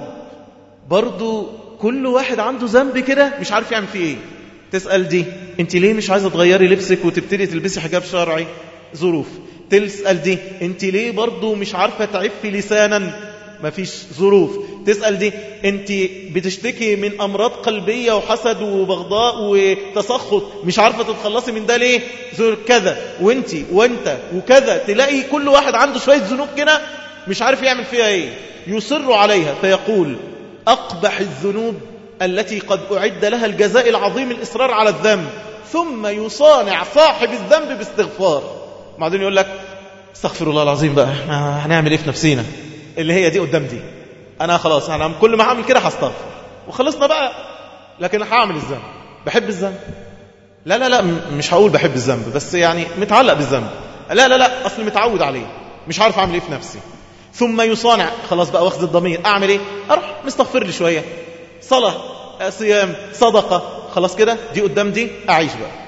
برضو كل واحد عنده ذنب كده مش عارف يعمل فيه ايه. تسأل دي: انت ليه مش عايزة تغيري لبسك وتبتدي تلبسي حجاب شرعي؟ ظروف. تسأل دي: انت ليه برضو مش عارفة تعفي لسانا؟ مفيش ظروف. تسأل دي: انت بتشتكي من أمراض قلبية وحسد وبغضاء وتسخط، مش عارفة تتخلصي من ده ليه؟ زور كذا، وانت وانت وكذا. تلاقي كل واحد عنده شوية ذنوب كده مش عارف يعمل فيها ايه، يصر عليها. فيقول: أقبح الذنوب التي قد أعد لها الجزاء العظيم الإصرار على الذنب، ثم يصانع صاحب الذنب باستغفار. بعدين يقول لك: استغفر الله العظيم بقى، هنعمل ايه في نفسينا؟ اللي هي دي قدام دي، انا خلاص انا كل ما هعمل كده هستغفر وخلصنا بقى. لكن هعمل الذنب، بحب الذنب، لا لا لا مش هقول بحب الذنب، بس يعني متعلق بالذنب، لا لا لا اصل متعود عليه، مش عارف اعمل ايه في نفسي. ثم يصانع، خلاص بقى واخد الضمير، اعمل ايه؟ اروح مستغفر لي شويه، صلاه، صيام، صدقه، خلاص كده دي قدام دي اعيش بقى.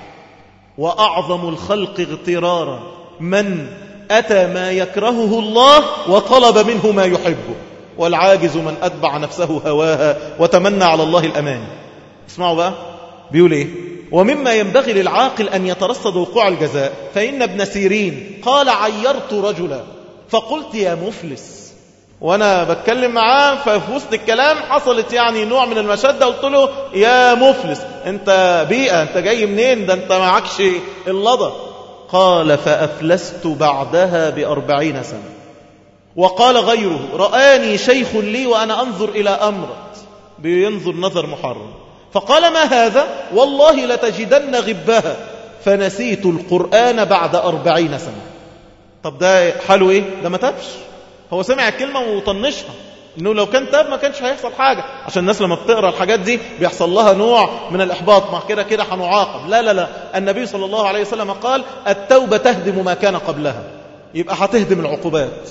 واعظم الخلق اغترارا من أتى ما يكرهه الله وطلب منه ما يحبه، والعاجز من أتبع نفسه هواها وتمنى على الله الأمان. اسمعوا بقى بيقول إيه: ومما ينبغي للعاقل أن يترصد وقوع الجزاء، فإن ابن سيرين قال: عيرت رجلا فقلت يا مفلس. وأنا بتكلم معاه ففي وسط الكلام حصلت يعني نوع من المشدة، قلت له: يا مفلس، أنت بيئة، أنت جاي منين؟ ده أنت معكش اللضى. قال: فأفلست بعدها بأربعين سنة. وقال غيره: رآني شيخ لي وأنا أنظر إلى أمرت، بينظر نظر محرم، فقال: ما هذا؟ والله لتجدن غبها، فنسيت القرآن بعد أربعين سنة. طب ده حاله إيه؟ ده ما تابش، هو سمع الكلمة وطنشها، إنه لو كان تاب ما كانش هيحصل حاجة. عشان الناس لما بتقرأ الحاجات دي بيحصل لها نوع من الإحباط، ما كده كده هنعاقب. لا لا لا، النبي صلى الله عليه وسلم قال: التوبة تهدم ما كان قبلها، يبقى هتهدم العقوبات.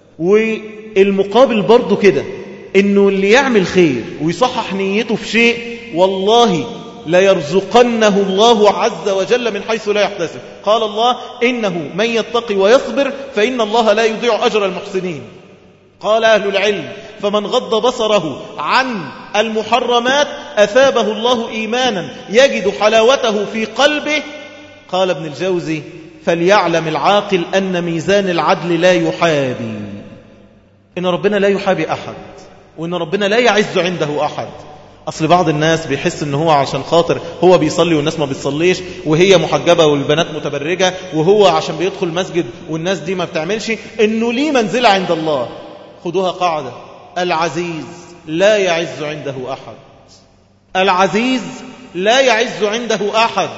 والمقابل برضو كده، إنه اللي يعمل خير ويصحح نيته في شيء، والله لا يرزقنه الله عز وجل من حيث لا يحتسب. قال الله: إنه من يتقي ويصبر فإن الله لا يضيع أجر المحسنين. قال أهل العلم: فمن غض بصره عن المحرمات أثابه الله إيمانا يجد حلاوته في قلبه. قال ابن الجوزي: فليعلم العاقل أن ميزان العدل لا يحابي، إن ربنا لا يحابي أحد، وإن ربنا لا يعز عنده أحد. أصل بعض الناس بيحس إن هو عشان خاطر هو بيصلي والناس ما بيصليش، وهي محجبة والبنات متبرجة، وهو عشان بيدخل مسجد والناس دي ما بتعملش، إنه ليه منزلة عند الله. خدوها قاعدة: العزيز لا يعز عنده أحد، العزيز لا يعز عنده أحد،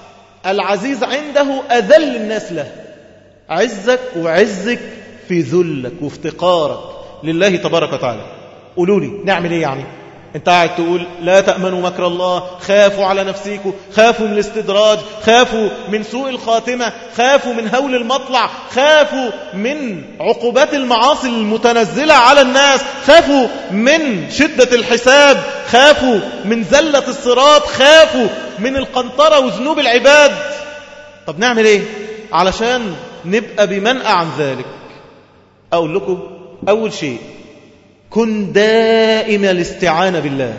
العزيز عنده أذل الناس له. عزك وعزك في ذلك وافتقارك لله تبارك وتعالى. قولوا لي نعمل ايه يعني؟ انت قاعد تقول: لا تأمنوا مكر الله، خافوا على نفسيكم، خافوا من الاستدراج، خافوا من سوء الخاتمة، خافوا من هول المطلع، خافوا من عقوبات المعاصي المتنزلة على الناس، خافوا من شدة الحساب، خافوا من زلة الصراط، خافوا من القنطرة وذنوب العباد. طب نعمل ايه علشان نبقى بمنأى عن ذلك؟ أقول لكم: أول شيء، كن دائم الاستعانة بالله،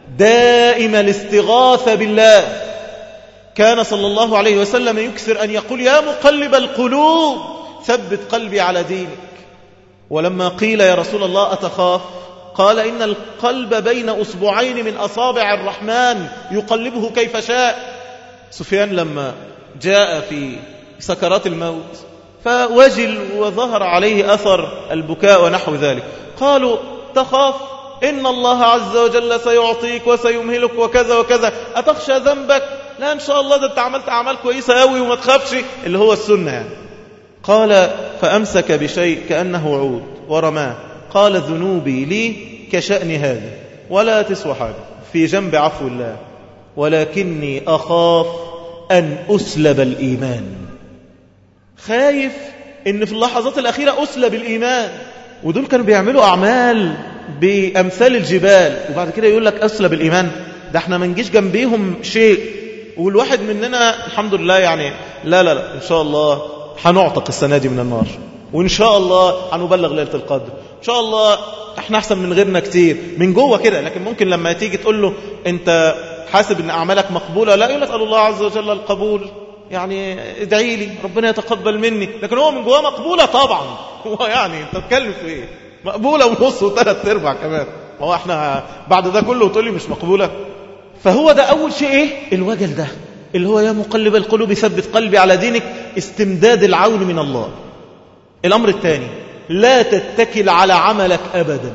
دائم الاستغاثة بالله. كان صلى الله عليه وسلم يكثر أن يقول: يا مقلب القلوب ثبت قلبي على دينك. ولما قيل: يا رسول الله أتخاف؟ قال: إن القلب بين أصبعين من أصابع الرحمن يقلبه كيف شاء. سفيان لما جاء في سكرات الموت فوجل وظهر عليه أثر البكاء ونحو ذلك، قالوا: تخاف؟ إن الله عز وجل سيعطيك وسيمهلك وكذا وكذا، أتخشى ذنبك؟ لا إن شاء الله، ده أنت عملت أعمال كويسة أوي وما تخافش، اللي هو السنة يعني. قال فأمسك بشيء كأنه عود ورماه، قال ذنوبي لي كشأن هذا ولا تسوى حاجة في جنب عفو الله، ولكني أخاف أن أسلب الإيمان. خايف إن في اللحظات الأخيرة أسلب الإيمان. ودول كانوا بيعملوا أعمال بأمثال الجبال، وبعد كده يقول لك أسلب الإيمان، ده احنا ما نجيش جنبيهم شيء. والواحد مننا الحمد لله يعني لا لا لا إن شاء الله هنعتق السنة دي من النار، وإن شاء الله هنبلغ ليلة القدر، إن شاء الله احنا أحسن من غيرنا كتير من جوه كده. لكن ممكن لما تيجي تقول له أنت حاسب أن أعمالك مقبولة، لا يقول أسأل الله عز وجل القبول، يعني ادعي لي ربنا يتقبل مني، لكن هو من جواه مقبولة طبعا. هو يعني أنت تتكلم في إيه؟ مقبولة ونص وثلاث ارباع كمان، هو احنا بعد ده كله وتقول لي مش مقبولة؟ فهو ده أول شيء إيه؟ الوجل ده اللي هو يا مقلب القلوب ثبت قلبي على دينك، استمداد العون من الله. الأمر الثاني لا تتكل على عملك أبدا،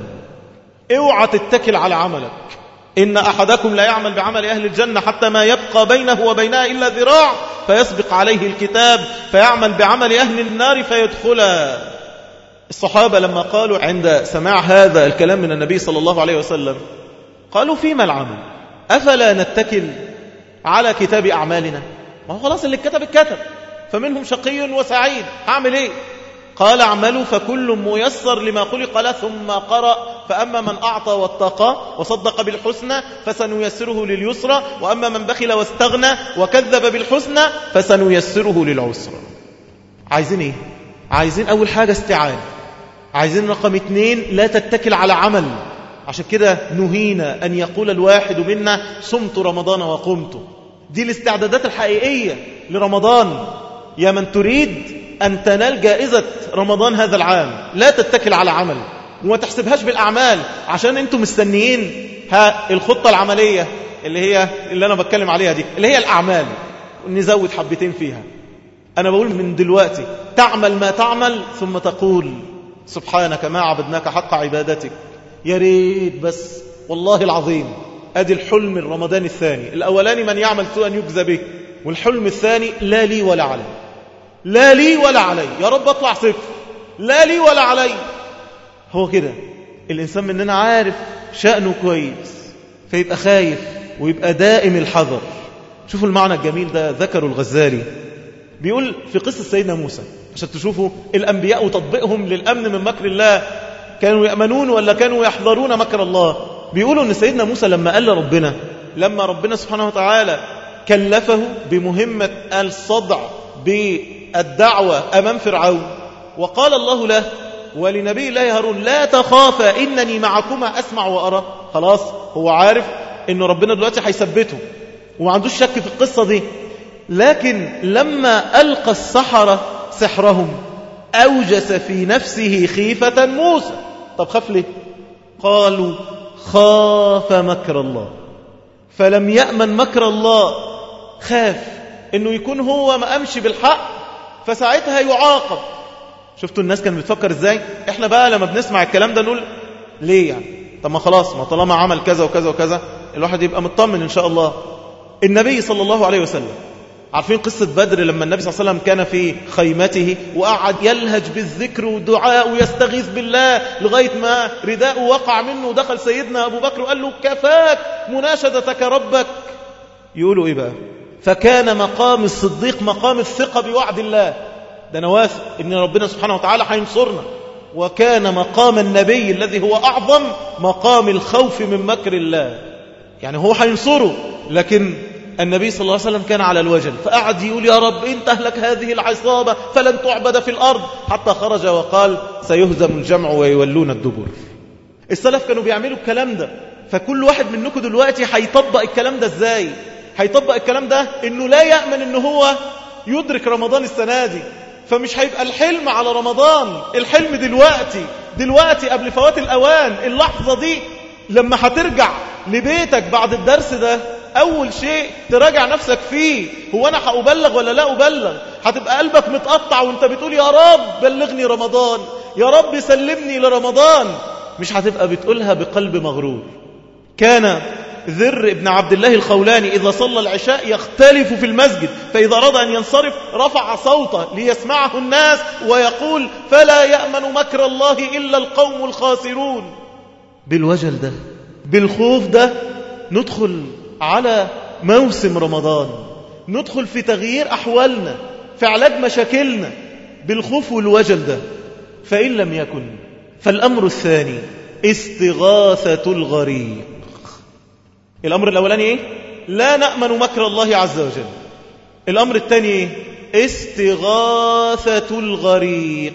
اوعى تتكل على عملك. إن أحدكم لا يعمل بعمل أهل الجنة حتى ما يبقى بينه وبينها إلا ذراع فيسبق عليه الكتاب فيعمل بعمل أهل النار فيدخلها. الصحابة لما قالوا عند سماع هذا الكلام من النبي صلى الله عليه وسلم قالوا فيما العمل؟ أفلا نتكل على كتاب أعمالنا؟ ما هو خلاص اللي اتكتب اتكتب، فمنهم شقي وسعيد، هعمل ايه؟ قال اعملوا فكل ميسر لما خلق له، ثم قرأ فأما من أعطى واتقى وصدق بالحسنى فسنيسره لليسرى، وأما من بخل واستغنى وكذب بالحسنى فسنيسره للعسرى. عايزين ايه؟ عايزين أول حاجة استعانة، عايزين رقم اتنين لا تتكل على عمل. عشان كده نهينا أن يقول الواحد منا صمت رمضان وقمت. دي الاستعدادات الحقيقية لرمضان. يا من تريد أن تنال جائزة رمضان هذا العام لا تتكل على عمل، وما تحسبهاش بالأعمال، عشان أنتم مستنيين ها الخطة العملية اللي هي اللي أنا بتكلم عليها دي، اللي هي الأعمال، نزود حبتين فيها. أنا بقول من دلوقتي تعمل ما تعمل ثم تقول سبحانك ما عبدناك حق عبادتك. يا ريت بس والله العظيم. أدي الحلم الرمضان الثاني. الأولاني من يعمل سوءا يجزى به، والحلم الثاني لا لي ولا علي، لا لي ولا علي، يا رب اطلع صفر، لا لي ولا علي. هو كده الإنسان مننا عارف شأنه كويس، فيبقى خايف ويبقى دائم الحذر. شوفوا المعنى الجميل ده ذكروا الغزالي، بيقول في قصة سيدنا موسى عشان تشوفوا الأنبياء وتطبيقهم للأمن من مكر الله، كانوا يأمنون ولا كانوا يحذرون مكر الله. بيقولوا أن سيدنا موسى لما قال ربنا، لما ربنا سبحانه وتعالى كلفه بمهمة الصدع بالدعوة أمام فرعون، وقال الله له ولنبي الله هارون لا تخافا إنني معكما أسمع وأرى. خلاص هو عارف أن ربنا دلوقتي هيثبته وما عندوش شك في القصة دي. لكن لما ألقى السحرة سحرهم أوجس في نفسه خيفة موسى. طب خاف ليه؟ قالوا خاف مكر الله، فلم يأمن مكر الله، خاف انه يكون هو ما امشي بالحق فساعتها يعاقب. شفتوا الناس كانت بتفكر ازاي؟ احنا بقى لما بنسمع الكلام ده نقول ليه يعني؟ طب ما خلاص، ما طالما عمل كذا وكذا وكذا الواحد يبقى مطمن ان شاء الله. النبي صلى الله عليه وسلم عارفين قصة بدر لما النبي صلى الله عليه وسلم كان في خيمته وقعد يلهج بالذكر والدعاء ويستغيث بالله لغاية ما رداءه وقع منه، ودخل سيدنا أبو بكر وقال له كفاك مناشدتك ربك. يقولوا إيه بقى؟ فكان مقام الصديق مقام الثقة بوعد الله، ده نواثق إن ربنا سبحانه وتعالى هينصرنا. وكان مقام النبي الذي هو أعظم مقام الخوف من مكر الله، يعني هو هينصره، لكن النبي صلى الله عليه وسلم كان على الوجل، فقعد يقول يا رب إن تهلك هذه العصابة فلن تعبد في الأرض، حتى خرج وقال سيهزم الجمع ويولون الدبر. السلف كانوا بيعملوا الكلام ده. فكل واحد منكم دلوقتي هيطبق الكلام ده ازاي؟ هيطبق الكلام ده انه لا يأمن انه هو يدرك رمضان السنة دي، فمش هيبقى الحلم على رمضان، الحلم دلوقتي دلوقتي قبل فوات الأوان. اللحظة دي لما هترجع لبيتك بعد الدرس ده أول شيء تراجع نفسك فيه، هو أنا هأبلغ ولا لا أبلغ؟ هتبقى قلبك متقطع وانت بتقول يا رب بلغني رمضان، يا رب سلمني لرمضان. مش هتبقى بتقولها بقلب مغرور. كان ذر ابن عبد الله الخولاني إذا صلى العشاء يختلف في المسجد، فإذا أراد أن ينصرف رفع صوته ليسمعه الناس ويقول فلا يأمن مكر الله إلا القوم الخاسرون. بالوجل ده، بالخوف ده، ندخل على موسم رمضان، ندخل في تغيير أحوالنا، في علاج مشاكلنا بالخوف والوجل ده. فإن لم يكن، فالأمر الثاني استغاثة الغريق. الأمر الأولاني إيه؟ لا نأمن مكر الله عز وجل. الأمر الثاني إيه؟ استغاثة الغريق.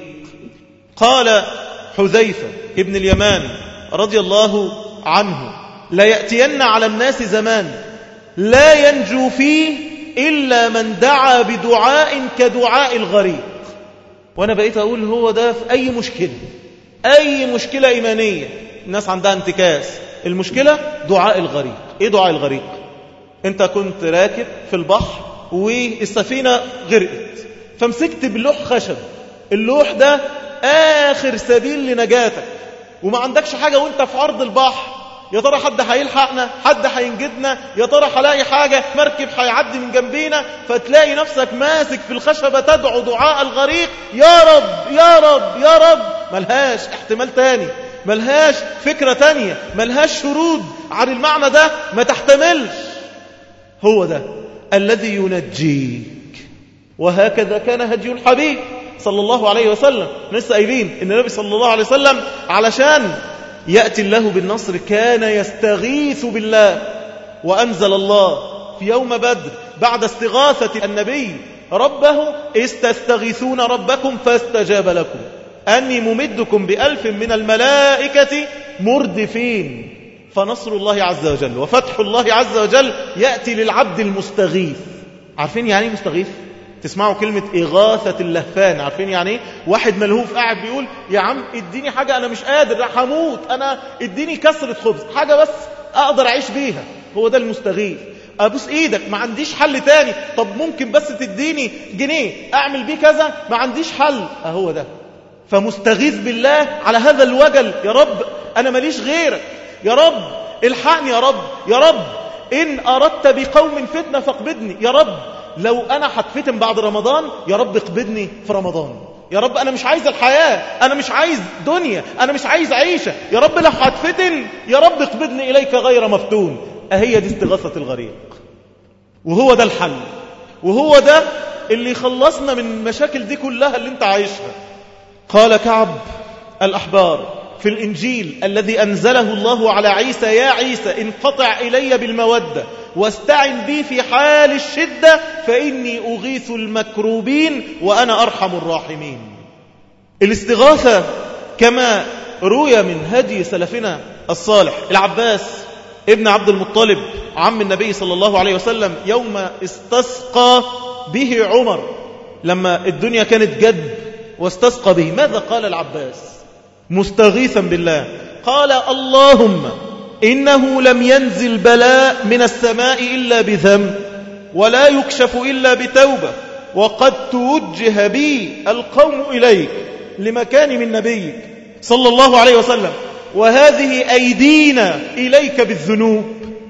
قال حذيفة ابن اليمان رضي الله عنه لا يأتين على الناس زمان لا ينجو فيه إلا من دعا بدعاء كدعاء الغريق. وأنا بقيت أقول هو ده في أي مشكلة، أي مشكلة إيمانية، الناس عندها انتكاس، المشكلة دعاء الغريق. إيه دعاء الغريق؟ أنت كنت راكب في البحر والسفينة غرقت، فمسكت بلوح خشب، اللوح ده آخر سبيل لنجاتك، وما عندكش حاجة وانت في عرض البحر. يا ترى حد هيلحقنا؟ حد هينجدنا؟ يا ترى هلاقي حاجة؟ مركب هيعدي من جنبينا؟ فتلاقي نفسك ماسك في الخشبة تدعو دعاء الغريق، يا رب يا رب يا رب. ملهاش احتمال تاني، ملهاش فكرة تانية، ملهاش شرود عن المعنى ده، ما تحتملش. هو ده الذي ينجيك. وهكذا كان هدي الحبيب صلى الله عليه وسلم. لسه قايلين ان النبي صلى الله عليه وسلم علشان يأتي الله بالنصر كان يستغيث بالله. وأنزل الله في يوم بدر بعد استغاثة النبي ربه استستغيثون ربكم فاستجاب لكم أني ممدكم بألف من الملائكة مردفين. فنصر الله عز وجل وفتح الله عز وجل يأتي للعبد المستغيث. عارفين يعني ايه مستغيث؟ تسمعوا كلمة إغاثة اللهفان، عارفين يعني ايه؟ واحد ملهوف قاعد بيقول يا عم اديني حاجة أنا مش قادر، راح هموت، أنا اديني كسرة خبز، حاجة بس أقدر أعيش بيها. هو ده المستغيث. أبوس إيدك، ما عنديش حل تاني. طب ممكن بس تديني جنيه أعمل بيه كذا؟ ما عنديش حل. أهو ده. فمستغيث بالله على هذا الوجل، يا رب أنا ماليش غيرك، يا رب الحقني، يا رب يا رب إن أردت بقوم فتنة فاقبضني، يا رب لو أنا هتفتن بعد رمضان يا رب اقبضني في رمضان، يا رب أنا مش عايز الحياة، أنا مش عايز دنيا، أنا مش عايز عيشة، يا رب لو هتفتن يا رب اقبضني إليك غير مفتون. أهي دي استغاثة الغريق، وهو ده الحل، وهو ده اللي خلصنا من المشاكل دي كلها اللي انت عايشها. قال كعب الأحبار في الإنجيل الذي أنزله الله على عيسى يا عيسى انقطع إلي بالمودة واستعن بي في حال الشدة فإني أغيث المكروبين وأنا أرحم الراحمين. الاستغاثة كما روي من هدي سلفنا الصالح. العباس ابن عبد المطلب عم النبي صلى الله عليه وسلم يوم استسقى به عمر لما الدنيا كانت جد واستسقى به، ماذا قال العباس مستغيثا بالله؟ قال اللهم إنه لم ينزل بلاء من السماء إلا بذنب ولا يكشف إلا بتوبة وقد توجه بي القوم إليك لمكان من نبيك صلى الله عليه وسلم، وهذه أيدينا إليك بالذنوب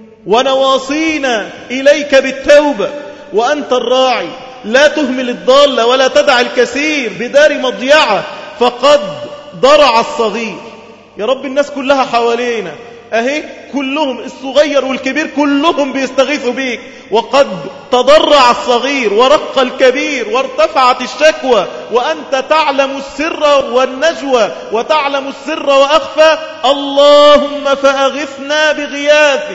ونواصينا إليك بالتوبة، وأنت الراعي لا تهمل الضال ولا تدع الكثير بدار مضيعة فقد ضرع الصغير. يا رب الناس كلها حوالينا أهي، كلهم الصغير والكبير كلهم بيستغيثوا بيك، وقد تضرع الصغير ورق الكبير وارتفعت الشكوى، وأنت تعلم السر والنجوى وتعلم السر وأخفى. اللهم فأغثنا بغياثك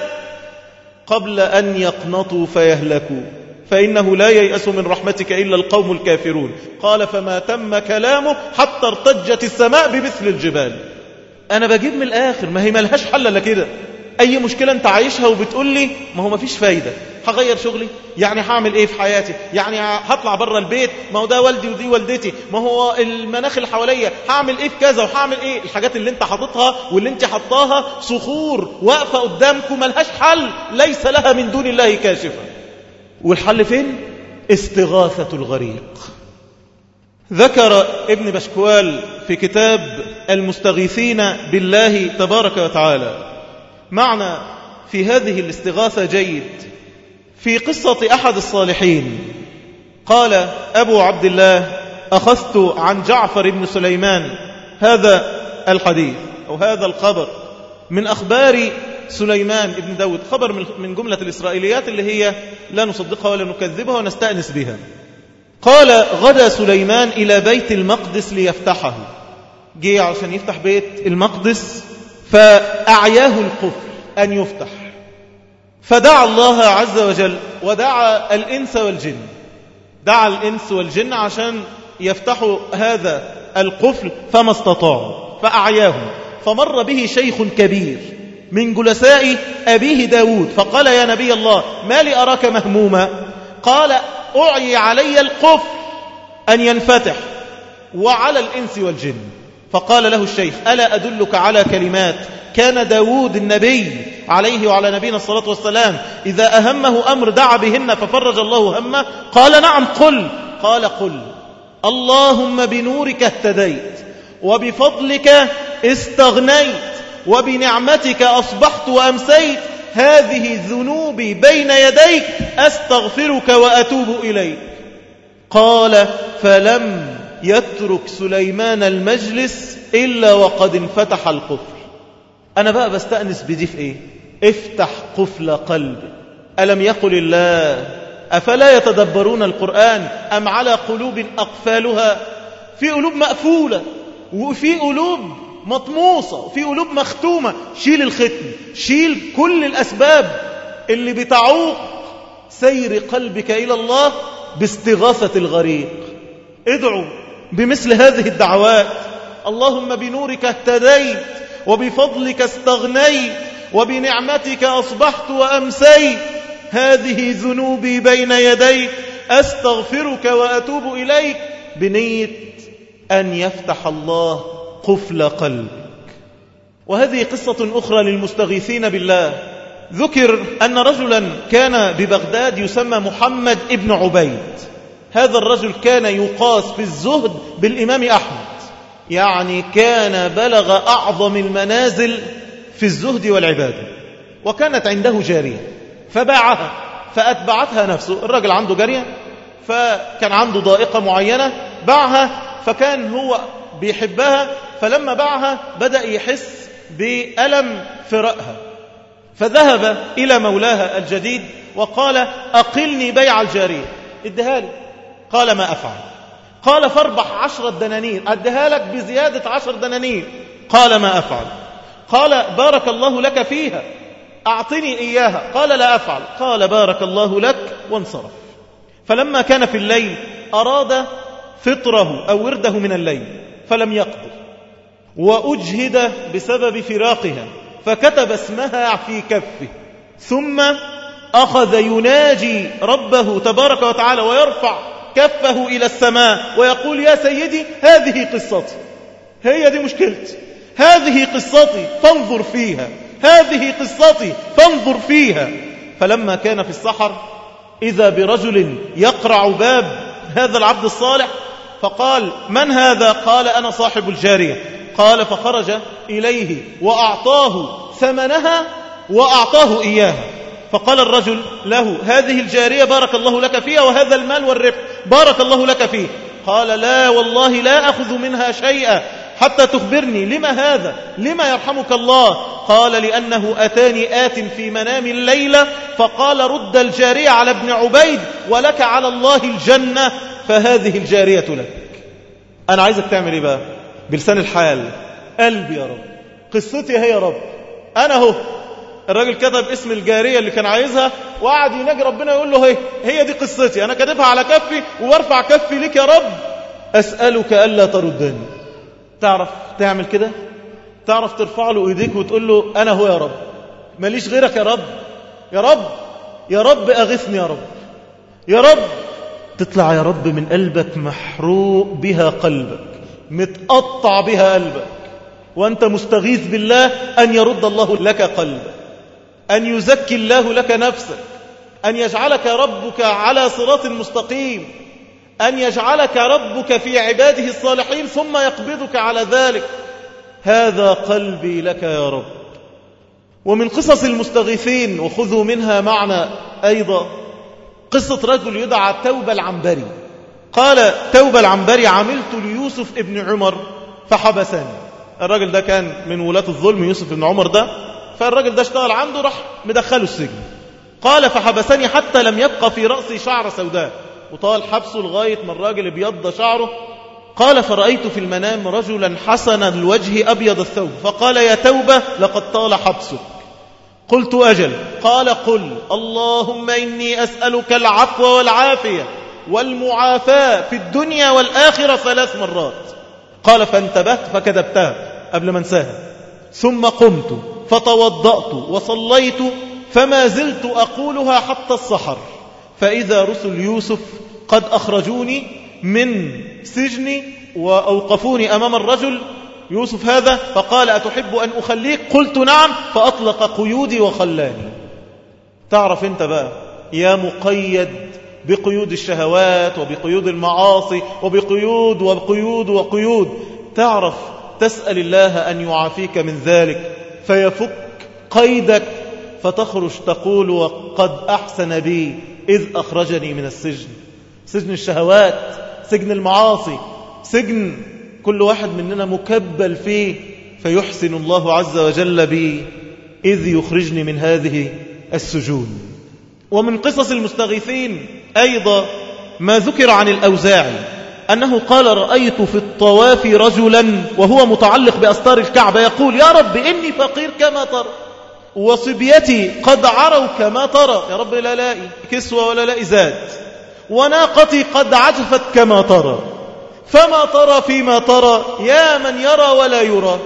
قبل أن يقنطوا فيهلكوا فإنه لا ييأس من رحمتك إلا القوم الكافرون. قال فما تم كلامه حتى ارتجت السماء بمثل الجبال. أنا بجيب من الآخر، ما هي ملهاش حل إلا كده. أي مشكلة أنت عايشها وبتقول لي ما هو ما فيش فايدة، هغير شغلي يعني هعمل إيه في حياتي، يعني هطلع برا البيت، ما هو ده والدي ودي والدتي، ما هو المناخ اللي حواليا، هعمل إيه في كذا وهعمل إيه. الحاجات اللي أنت حاططها واللي أنت حطاها صخور واقفة قدامكم ملهاش حل، ليس لها من دون الله كاشفة. والحل فين؟ استغاثة الغريق. ذكر ابن بشكوال في كتاب المستغيثين بالله تبارك وتعالى معنى في هذه الاستغاثة جيد في قصة أحد الصالحين. قال أبو عبد الله: أخذت عن جعفر بن سليمان هذا الحديث أو هذا الخبر من أخبار سليمان بن داود، خبر من جملة الإسرائيليات اللي هي لا نصدقها ولا نكذبها ونستأنس بها. قال: غدا سليمان إلى بيت المقدس ليفتحه، جه عشان يفتح بيت المقدس فأعياه القفل أن يفتح، فدعا الله عز وجل ودعا الإنس والجن، دعا الإنس والجن عشان يفتحوا هذا القفل فما استطاعوا فأعياهم. فمر به شيخ كبير من جلساء أبيه داود فقال: يا نبي الله ما لي أراك مهموما؟ قال: أعي علي القفل أن ينفتح وعلى الإنس والجن. فقال له الشيخ: ألا أدلك على كلمات كان داود النبي عليه وعلى نبينا الصلاة والسلام إذا أهمه أمر دعا بهن ففرج الله همه؟ قال: نعم قل. قال: قل: اللهم بنورك اهتديت وبفضلك استغنيت وبنعمتك أصبحت وأمسيت، هذه ذنوبي بين يديك أستغفرك وأتوب إليك. قال: فلم يترك سليمان المجلس إلا وقد انفتح القفل. أنا بقى بستأنس بدي في إيه؟ افتح قفل قلبي. ألم يقل الله أفلا يتدبرون القرآن أم على قلوب أقفالها؟ في قلوب مقفولة وفي قلوب مطموسة وفي قلوب مختومة. شيل الختم، شيل كل الأسباب اللي بتعوق سير قلبك إلى الله باستغاثة الغريق. ادعوا بمثل هذه الدعوات: اللهم بنورك اهتديت وبفضلك استغنيت وبنعمتك أصبحت وأمسيت، هذه ذنوبي بين يديك أستغفرك وأتوب إليك، بنية أن يفتح الله قفل قلبك. وهذه قصة أخرى للمستغيثين بالله. ذكر أن رجلا كان ببغداد يسمى محمد ابن عبيد. هذا الرجل كان يقاس في الزهد بالإمام أحمد، يعني كان بلغ أعظم المنازل في الزهد والعبادة. وكانت عنده جارية فباعها فأتبعتها نفسه. الرجل عنده جارية فكان عنده ضائقة معينة باعها، فكان هو بيحبها، فلما باعها بدأ يحس بألم فراقها، فذهب إلى مولاها الجديد وقال: أقلني بيع الجارية، اديها لي. قال: ما أفعل. قال: فاربح عشرة دنانير، أديها لك بزيادة عشر دنانير. قال: ما أفعل. قال: بارك الله لك فيها، أعطني إياها. قال: لا أفعل. قال: بارك الله لك، وانصرف. فلما كان في الليل أراد فطره أو ورده من الليل فلم يقدر، وأجهد بسبب فراقها، فكتب اسمها في كفه، ثم أخذ يناجي ربه تبارك وتعالى ويرفع كفه إلى السماء ويقول: يا سيدي هذه قصتي، هي دي مشكلتي، هذه قصتي فانظر فيها، هذه قصتي فانظر فيها. فلما كان في السحر إذا برجل يقرع باب هذا العبد الصالح، فقال: من هذا؟ قال: أنا صاحب الجارية. قال: فخرج إليه وأعطاه ثمنها وأعطاه إياها. فقال الرجل له: هذه الجارية بارك الله لك فيها، وهذا المال والربح بارك الله لك فيه. قال: لا والله لا أخذ منها شيئا حتى تخبرني لما هذا، لما يرحمك الله؟ قال: لأنه أتاني آت في منام الليلة فقال: رد الجارية على ابن عبيد ولك على الله الجنة، فهذه الجارية لك. أنا عايزك تعمل إيه بقى بلسان الحال؟ قلبي يا رب، قصتي هي يا رب، أنا هو. الراجل كتب اسم الجارية اللي كان عايزها وقعد يناجي ربنا يقول له: هي هي دي قصتي، أنا كاتبها على كفي وارفع كفي لك يا رب، أسألك ألا تردني. تعرف تعمل كده؟ تعرف ترفع له ايديك وتقول له: أنا هو يا رب، ماليش غيرك يا رب، يا رب يا رب أغثني يا رب، يا رب. تطلع يا رب من قلبك محروق بها قلبك، متقطع بها قلبك، وأنت مستغيث بالله أن يرد الله لك قلبك، أن يزكي الله لك نفسك، أن يجعلك ربك على صراط مستقيم، أن يجعلك ربك في عباده الصالحين ثم يقبضك على ذلك. هذا قلبي لك يا رب. ومن قصص المستغيثين وخذوا منها معنى أيضا قصة رجل يدعى توبة العنبري. قال توبة العنبري: عملت ليوسف ابن عمر فحبسني. الراجل ده كان من ولاة الظلم، يوسف ابن عمر ده، فالراجل ده اشتغل عنده، راح مدخله السجن. قال: فحبسني حتى لم يبقى في رأسي شعر سوداء، وطال حبسه لغاية ما الراجل ابيض شعره. قال: فرأيت في المنام رجلا حسن الوجه أبيض الثوب، فقال: يا توبة لقد طال حبسك. قلت: أجل. قال: قل: اللهم إني أسألك العفو والعافية والمعافاة في الدنيا والآخرة ثلاث مرات. قال: فانتبهت فكذبتها قبل ما انساها، ثم قمت فتوضأت وصليت، فما زلت أقولها حتى السحر، فإذا رسل يوسف قد أخرجوني من سجني وأوقفوني أمام الرجل يوسف هذا، فقال: أتحب أن أخليك؟ قلت: نعم. فأطلق قيودي وخلاني. تعرف انت بقى يا مقيد بقيود الشهوات وبقيود المعاصي وبقيود وقيود وقيود، تعرف تسأل الله أن يعافيك من ذلك فيفك قيدك، فتخرج تقول: وقد أحسن بي إذ أخرجني من السجن. سجن الشهوات، سجن المعاصي، سجن كل واحد مننا مكبل فيه، فيحسن الله عز وجل بي إذ يخرجني من هذه السجون. ومن قصص المستغيثين أيضا ما ذكر عن الأوزاعي أنه قال: رأيت في الطواف رجلا وهو متعلق بأستار الكعبة يقول: يا رب إني فقير كما ترى، وصبيتي قد عروا كما ترى، يا رب لا لاقي كسوة ولا لاقي زاد، وناقتي قد عجفت كما ترى، فما ترى فيما ترى يا من يرى ولا يرى.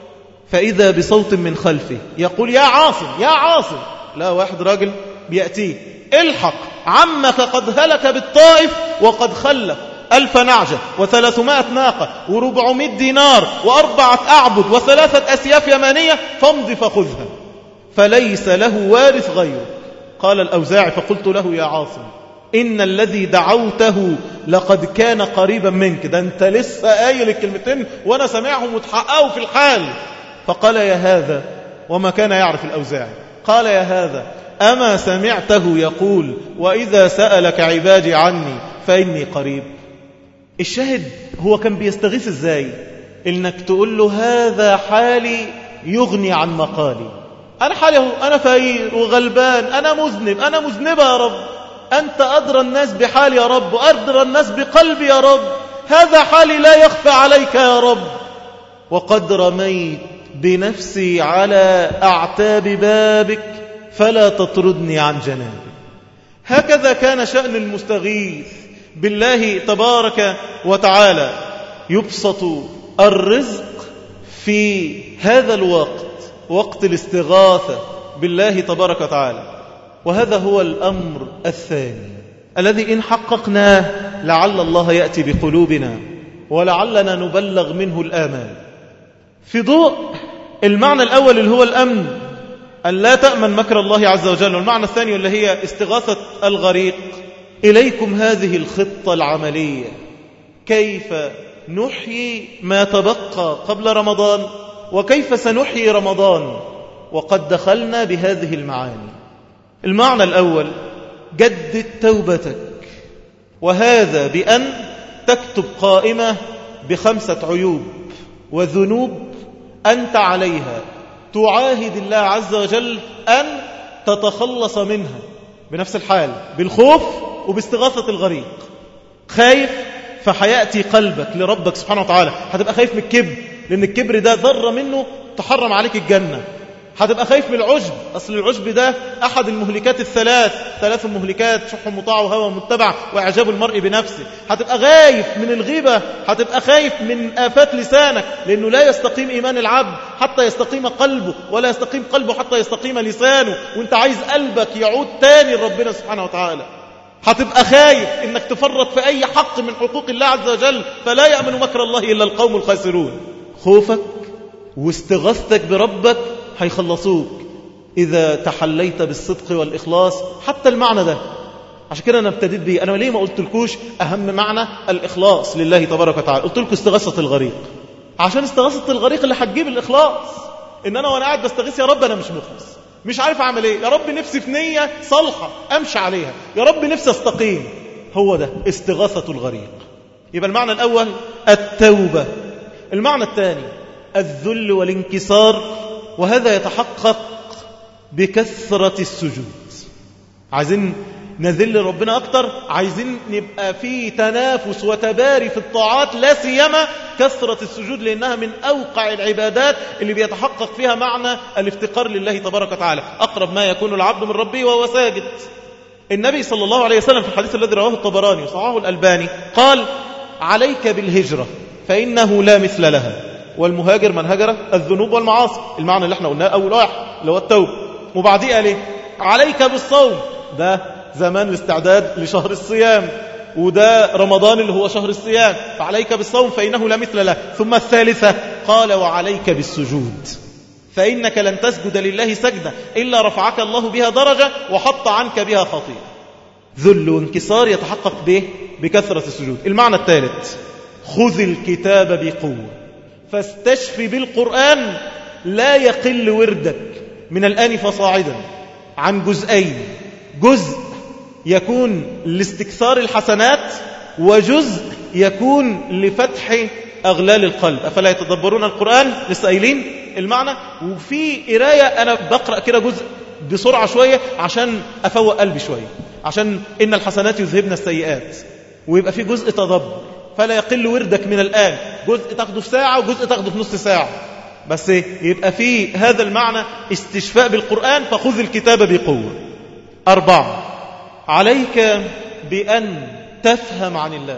فإذا بصوت من خلفه يقول: يا عاصم يا عاصم. لا، واحد راجل بيأتيه: الحق عمك قد هلك بالطائف وقد خلف ألف نعجة وثلاثمائة ناقة وربعمائة دينار وأربعة أعبد وثلاثة أسياف يمانية، فامض فخذها فليس له وارث غيره. قال الأوزاعي: فقلت له: يا عاصم إن الذي دعوته لقد كان قريبا منك، ده أنت لسه قايل الكلمتين وأنا سمعهم وتحققوا في الحال. فقال: يا هذا، وما كان يعرف الأوزاعي، قال: يا هذا أما سمعته يقول: وإذا سألك عبادي عني فإني قريب؟ الشاهد هو كان بيستغيث إزاي؟ إنك تقول له: هذا حالي يغني عن مقالي، أنا حالي هو، أنا فقير وغلبان، أنا مذنب، أنا مذنبة يا رب، أنت أدرى الناس بحالي يا رب، وأدرى الناس بقلبي يا رب، هذا حالي لا يخفى عليك يا رب. وقد رميت بنفسي على أعتاب بابك فلا تطردني عن جنابك. هكذا كان شأن المستغيث بالله تبارك وتعالى. يبسط الرزق في هذا الوقت، وقت الاستغاثة بالله تبارك وتعالى. وهذا هو الأمر الثاني الذي إن حققناه لعل الله يأتي بقلوبنا ولعلنا نبلغ منه الآمال. في ضوء المعنى الأول اللي هو الأمن، أن لا تأمن مكر الله عز وجل، والمعنى الثاني اللي هي استغاثة الغريق، إليكم هذه الخطة العملية كيف نحيي ما تبقى قبل رمضان، وكيف سنحيي رمضان وقد دخلنا بهذه المعاني. المعنى الأول: جدد توبتك، وهذا بأن تكتب قائمة بخمسة عيوب وذنوب أنت عليها تعاهد الله عز وجل أن تتخلص منها بنفس الحال، بالخوف وباستغاثة الغريق. خايف فحيأتي قلبك لربك سبحانه وتعالى، هتبقى خايف من الكبر، لأن الكبر ده ذرة منه تحرم عليك الجنة. هتبقى خايف من العجب، أصل العجب ده أحد المهلكات الثلاث، ثلاث مهلكات: شح مطاع وهوى متبع وإعجاب المرء بنفسه. هتبقى خايف من الغيبة، هتبقى خايف من آفات لسانك، لأنه لا يستقيم إيمان العبد حتى يستقيم قلبه، ولا يستقيم قلبه حتى يستقيم لسانه، وانت عايز قلبك يعود تاني لربنا سبحانه وتعالى. هتبقى خايف انك تفرط في أي حق من حقوق الله عز وجل، فلا يأمن مكر الله إلا القوم الخاسرون. خوفك واستغاثتك بربك هيخلصوك إذا تحليت بالصدق والإخلاص. حتى المعنى ده عشان كده أنا ابتديت بيه. أنا ليه ما قلت لكوش أهم معنى الإخلاص لله تبارك وتعالى؟ قلت لكم استغاثة الغريق، عشان استغاثة الغريق اللي هتجيب الإخلاص. إن أنا وأنا قاعد بستغيث يا رب أنا مش مخلص، مش عارف أعمل إيه، يا رب نفسي في نية صالحة أمشي عليها، يا رب نفسي أستقيم. هو ده استغاثة الغريق. يبقى المعنى الأول التوبة. المعنى الثاني الذل والانكسار، وهذا يتحقق بكثرة السجود. عايزين نذل ربنا أكتر، عايزين نبقى في تنافس وتباري في الطاعات، لا سيما كثرة السجود، لأنها من أوقع العبادات اللي بيتحقق فيها معنى الافتقار لله تبارك وتعالى. أقرب ما يكون العبد من ربه وهو ساجد. النبي صلى الله عليه وسلم في الحديث الذي رواه الطبراني وصححه الألباني قال: عليك بالهجرة فإنه لا مثل لها، والمهاجر من هجر الذنوب والمعاصي. المعنى اللي احنا قلناه أول واحد اللي هو التوبة. وبعديه قال ايه؟ عليك بالصوم، ده زمان الاستعداد لشهر الصيام، وده رمضان اللي هو شهر الصيام، فعليك بالصوم فإنه لا مثل له. ثم الثالثة قال: وعليك بالسجود، فإنك لن تسجد لله سجدة إلا رفعك الله بها درجة وحط عنك بها خطيئة. ذل وانكسار يتحقق به بكثرة السجود. المعنى الثالث خذ الكتاب بقوة فاستشفي بالقرآن، لا يقل وردك من الآن فصاعدا عن جزئين: جزء يكون لاستكثار الحسنات، وجزء يكون لفتح أغلال القلب. أفلا يتدبرون القرآن؟ لسه قايلين المعنى. وفي قراية أنا بقرأ كده جزء بسرعة شوية عشان أفوق قلبي شوية، عشان إن الحسنات يذهبن السيئات، ويبقى في جزء تدبر. فلا يقل وردك من الآن، جزء تاخده في ساعة وجزء تاخده في نص ساعة، بس يبقى في هذا المعنى استشفاء بالقرآن. فخذ الكتاب بقوة. أربعة، عليك بأن تفهم عن الله.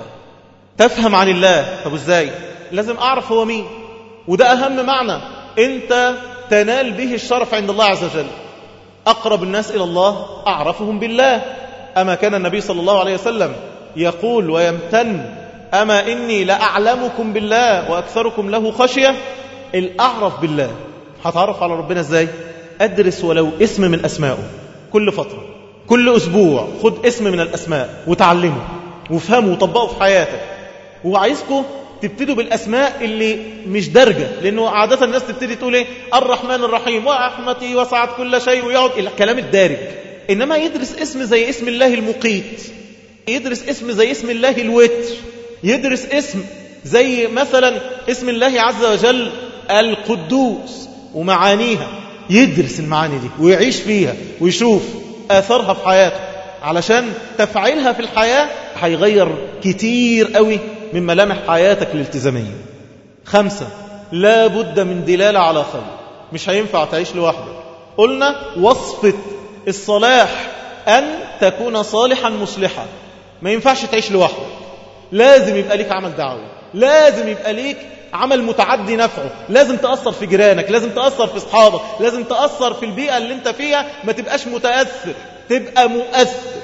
تفهم عن الله. طب ازاي؟ لازم أعرف هو مين، وده أهم معنى أنت تنال به الشرف عند الله عز وجل. أقرب الناس إلى الله أعرفهم بالله. أما كان النبي صلى الله عليه وسلم يقول ويمتن: أما إني لأعلمكم بالله وأكثركم له خشية. الأعرف بالله. هتعرف على ربنا ازاي؟ أدرس ولو اسم من أسمائه كل فترة، كل أسبوع خد اسم من الأسماء وتعلمه وفهمه وطبقه في حياتك. وعايزكم تبتدوا بالأسماء اللي مش درجة، لأنه عادة الناس تبتدي تقول إيه؟ الرحمن الرحيم ورحمتي وسعت كل شيء، ويقعد الكلام الدارج. إنما يدرس اسم زي اسم الله المقيت، يدرس اسم زي اسم الله الوتر، يدرس اسم زي مثلا اسم الله عز وجل القدوس ومعانيها، يدرس المعاني دي ويعيش فيها ويشوف آثارها في حياته، علشان تفعيلها في الحياة هيغير كتير قوي من ملامح حياتك الالتزامية. خمسة، لا بد من دلالة على خير. مش هينفع تعيش لوحدك. قلنا وصفة الصلاح أن تكون صالحا مصلحا. ما ينفعش تعيش لوحدك، لازم يبقى ليك عمل دعوي، لازم يبقى ليك عمل متعدي نفعه، لازم تأثر في جيرانك، لازم تأثر في اصحابك، لازم تأثر في البيئة اللي انت فيها. ما تبقاش متأثر، تبقى مؤثر.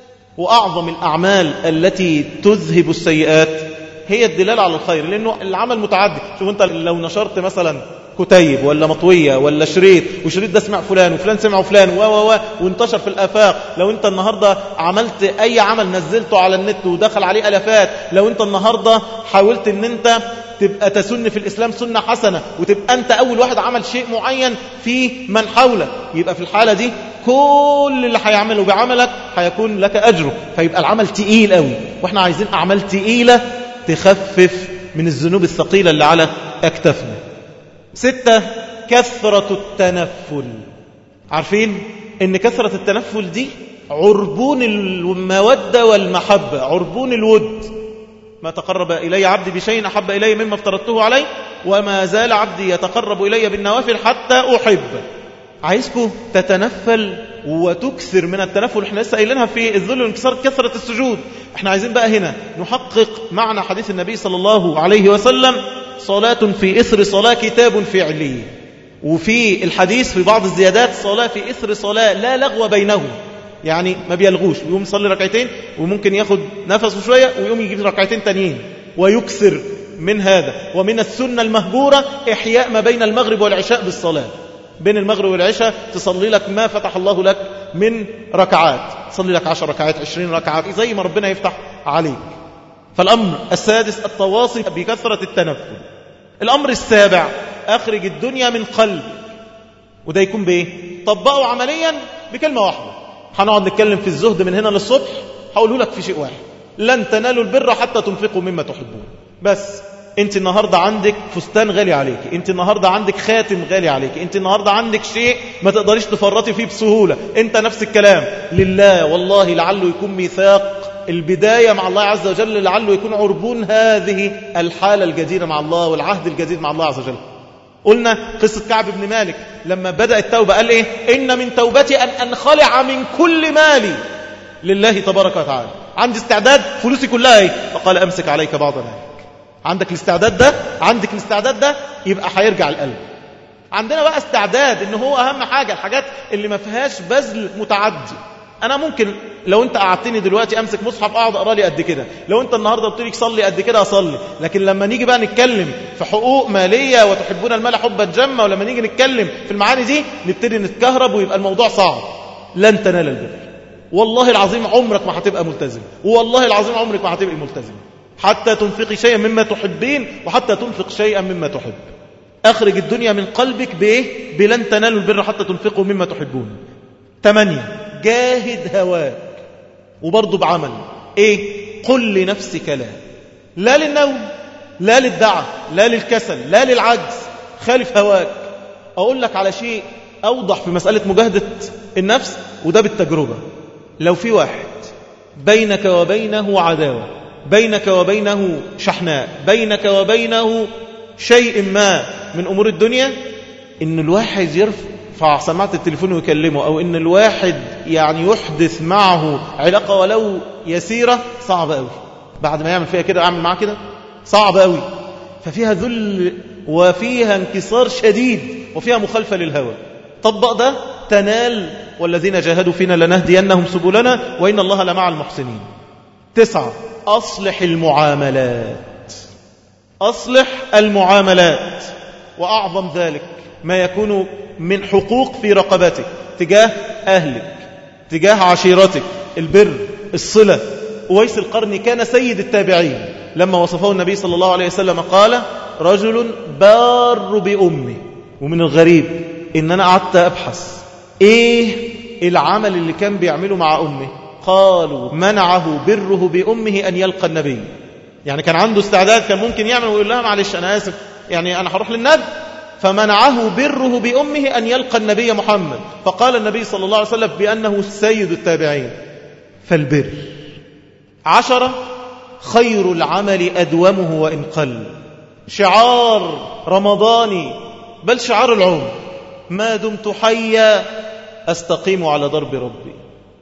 وأعظم الأعمال التي تذهب السيئات هي الدلالة على الخير، لأنه العمل متعدي. شوف انت لو نشرت مثلا كتيب ولا مطوية ولا شريط، وشريط ده سمع فلان وفلان سمع فلان و و و وانتشر في الآفاق، لو انت النهاردة عملت أي عمل نزلته على النت ودخل عليه ألفات، لو انت النهاردة حاولت ان انت تبقى تسن في الإسلام سنة حسنة، وتبقى أنت أول واحد عمل شيء معين في من حولك، يبقى في الحالة دي كل اللي هيعمله بعملك هيكون لك أجره، فيبقى العمل تقيل قوي. وإحنا عايزين أعمال تقيلة تخفف من الذنوب الثقيلة اللي على أكتافنا. ستة، كثرة التنفل. عارفين إن كثرة التنفل دي عربون المودة والمحبة، عربون الود. ما تقرب إلي عبدي بشيء أحب إلي مما افترضته عليه، وما زال عبدي يتقرب إلي بالنوافل حتى أحب. عايزكم تتنفل وتكثر من التنفل. احنا لسه قايلينها في الذل والانكسار كثرة السجود. احنا عايزين بقى هنا نحقق معنى حديث النبي صلى الله عليه وسلم: صلاة في إثر صلاة كتاب في عليين. وفي الحديث في بعض الزيادات: صلاة في إثر صلاة لا لغو بينهم، يعني ما بيلغوش، ويقوم يصلي ركعتين وممكن ياخد نفسه شوية ويقوم يجيب ركعتين تانيين ويكثر من هذا. ومن السنة المهجورة إحياء ما بين المغرب والعشاء بالصلاة. بين المغرب والعشاء تصلي لك ما فتح الله لك من ركعات، صلي لك عشر ركعات عشرين ركعات زي ما ربنا يفتح عليك. فالأمر السادس التواصي بكثرة التنفل. الأمر السابع أخرج الدنيا من قلب، وده يكون بإيه؟ طبقه عمليا بكلمة واحدة. هنقعد نتكلم في الزهد من هنا للصبح، هقوله لك في شيء واحد: لن تنالوا البر حتى تنفقوا مما تحبون. بس انت النهاردة عندك فستان غالي عليك، انت النهاردة عندك خاتم غالي عليك، انت النهاردة عندك شيء ما تقدريش تفرطي فيه بسهولة، انت نفس الكلام لله. والله لعله يكون ميثاق البداية مع الله عز وجل، لعله يكون عربون هذه الحالة الجديدة مع الله والعهد الجديد مع الله عز وجل. قلنا قصة كعب بن مالك لما بدأ التوبة قال ايه؟ إن من توبتي أن أنخلع من كل مالي لله تبارك وتعالى. عندي استعداد فلوسي كلها ايه؟ فقال أمسك عليك بعض مالك. عندك الاستعداد ده؟ عندك الاستعداد ده يبقى هيرجع القلب. عندنا بقى استعداد ان هو اهم حاجة الحاجات اللي ما فيهاش بذل متعدي. انا ممكن لو انت قعدتني دلوقتي امسك مصحف اقعد اقرا لي قد كده، لو انت النهارده قلت لي صلي قد كده اصلي، لكن لما نيجي بقى نتكلم في حقوق ماليه وتحبون المال حبا جما، ولما نيجي نتكلم في المعاني دي نبتدي نتكهرب ويبقى الموضوع صعب. لن تنال البر، والله العظيم عمرك ما هتبقى ملتزم، والله العظيم عمرك ما هتبقى ملتزم حتى تنفقي شيئا مما تحبين وحتى تنفق شيئا مما تحب. اخرج الدنيا من قلبك بايه؟ بلن تنالوا البر حتى تنفقوا مما تحبون. ثمانية جاهد هواك، وبرضه بعمل ايه؟ قل لنفسك لا، لا للنوم، لا للدعة، لا للكسل، لا للعجز، خالف هواك. اقول لك على شيء اوضح في مسألة مجاهدة النفس، وده بالتجربة. لو في واحد بينك وبينه عداوة، بينك وبينه شحناء، بينك وبينه شيء ما من أمور الدنيا، إن الواحد يرفع سماعة التليفون ويكلمه، أو إن الواحد يعني يحدث معه علاقة ولو يسيرة، صعب قوي. بعد ما يعمل فيها كده أعمل معه كده، صعب قوي. ففيها ذل وفيها انكسار شديد وفيها مخالفة للهوى. طبق ده تنال، والذين جاهدوا فينا لنهدينهم سبلنا وإن الله لمع المحسنين. تسعة أصلح المعاملات، أصلح المعاملات. وأعظم ذلك ما يكون من حقوق في رقبتك تجاه أهلك، تجاه عشيرتك، البر، الصلة. أويس القرني كان سيد التابعين، لما وصفه النبي صلى الله عليه وسلم قال: رجل بار بأمه. ومن الغريب إن أنا قعدت أبحث إيه العمل اللي كان بيعمله مع أمه. قالوا منعه بره بأمه أن يلقى النبي. يعني كان عنده استعداد، كان ممكن يعمل ويقول لها معلش أنا آسف، يعني أنا هروح للنبي. فمنعه بره بأمه أن يلقى النبي محمد، فقال النبي صلى الله عليه وسلم بأنه سيد التابعين. فالبر. عشرة خير العمل أدومه وإن قل، شعار رمضاني بل شعار العمر: ما دمت حيا أستقيم على ضرب ربي.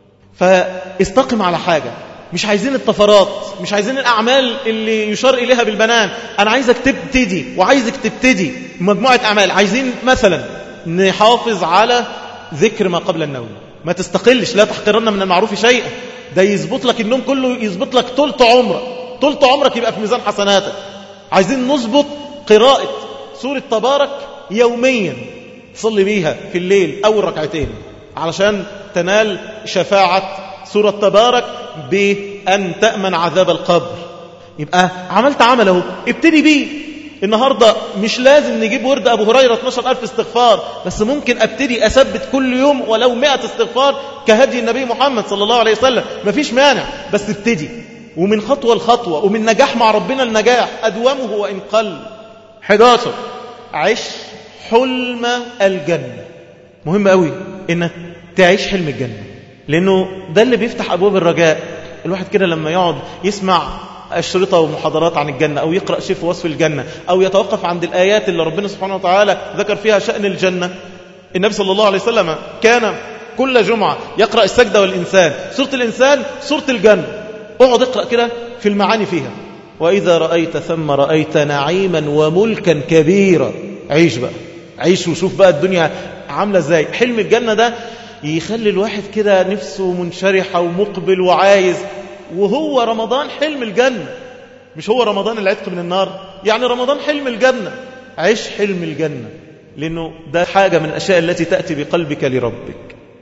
فاستقم على حاجة. مش عايزين الطفرات، مش عايزين الأعمال اللي يشار إليها بالبنان. أنا عايزك تبتدي وعايزك تبتدي مجموعة أعمال. عايزين مثلا نحافظ على ذكر ما قبل النوم، ما تستقلش، لا تحقرن من المعروف شيئا. ده يظبط لك النوم كله، يظبط لك طولت عمرك، طولت عمرك يبقى في ميزان حسناتك. عايزين نظبط قراءة سورة تبارك يوميا، تصلي بيها في الليل أول ركعتين علشان تنال شفاعة سورة تبارك بأن تأمن عذاب القبر. يبقى عملت عمله، ابتدي بيه. النهاردة مش لازم نجيب ورد أبو هريرة اثناشر ألف استغفار، بس ممكن أبتدي أثبت كل يوم ولو مئة استغفار كهدي النبي محمد صلى الله عليه وسلم. مفيش مانع، بس ابتدي، ومن خطوة لخطوة، ومن نجاح مع ربنا النجاح أدومه وإن قل. حداشر عش حلم الجنة. مهم قوي إنك تعيش حلم الجنة، لأنه ده اللي بيفتح أبواب الرجاء. الواحد كده لما يقعد يسمع أشرطة ومحاضرات عن الجنة، أو يقرأ شيء في وصف الجنة، أو يتوقف عند الآيات اللي ربنا سبحانه وتعالى ذكر فيها شأن الجنة. النبي صلى الله عليه وسلم كان كل جمعة يقرأ السجدة والإنسان، سورة الإنسان، سورة الجنة. اقعد اقرأ كده في المعاني فيها. وإذا رأيت ثم رأيت نعيما وملكا كبيرا. عيش بقى، عيش وشوف بقى الدنيا عاملة ازاي. حلم الجنة ده يخلي الواحد كده نفسه منشرحة ومقبل وعايز. وهو رمضان حلم الجنة، مش هو رمضان العتق من النار، يعني رمضان حلم الجنة. عيش حلم الجنة، لأنه ده حاجة من الأشياء التي تأتي بقلبك لربك.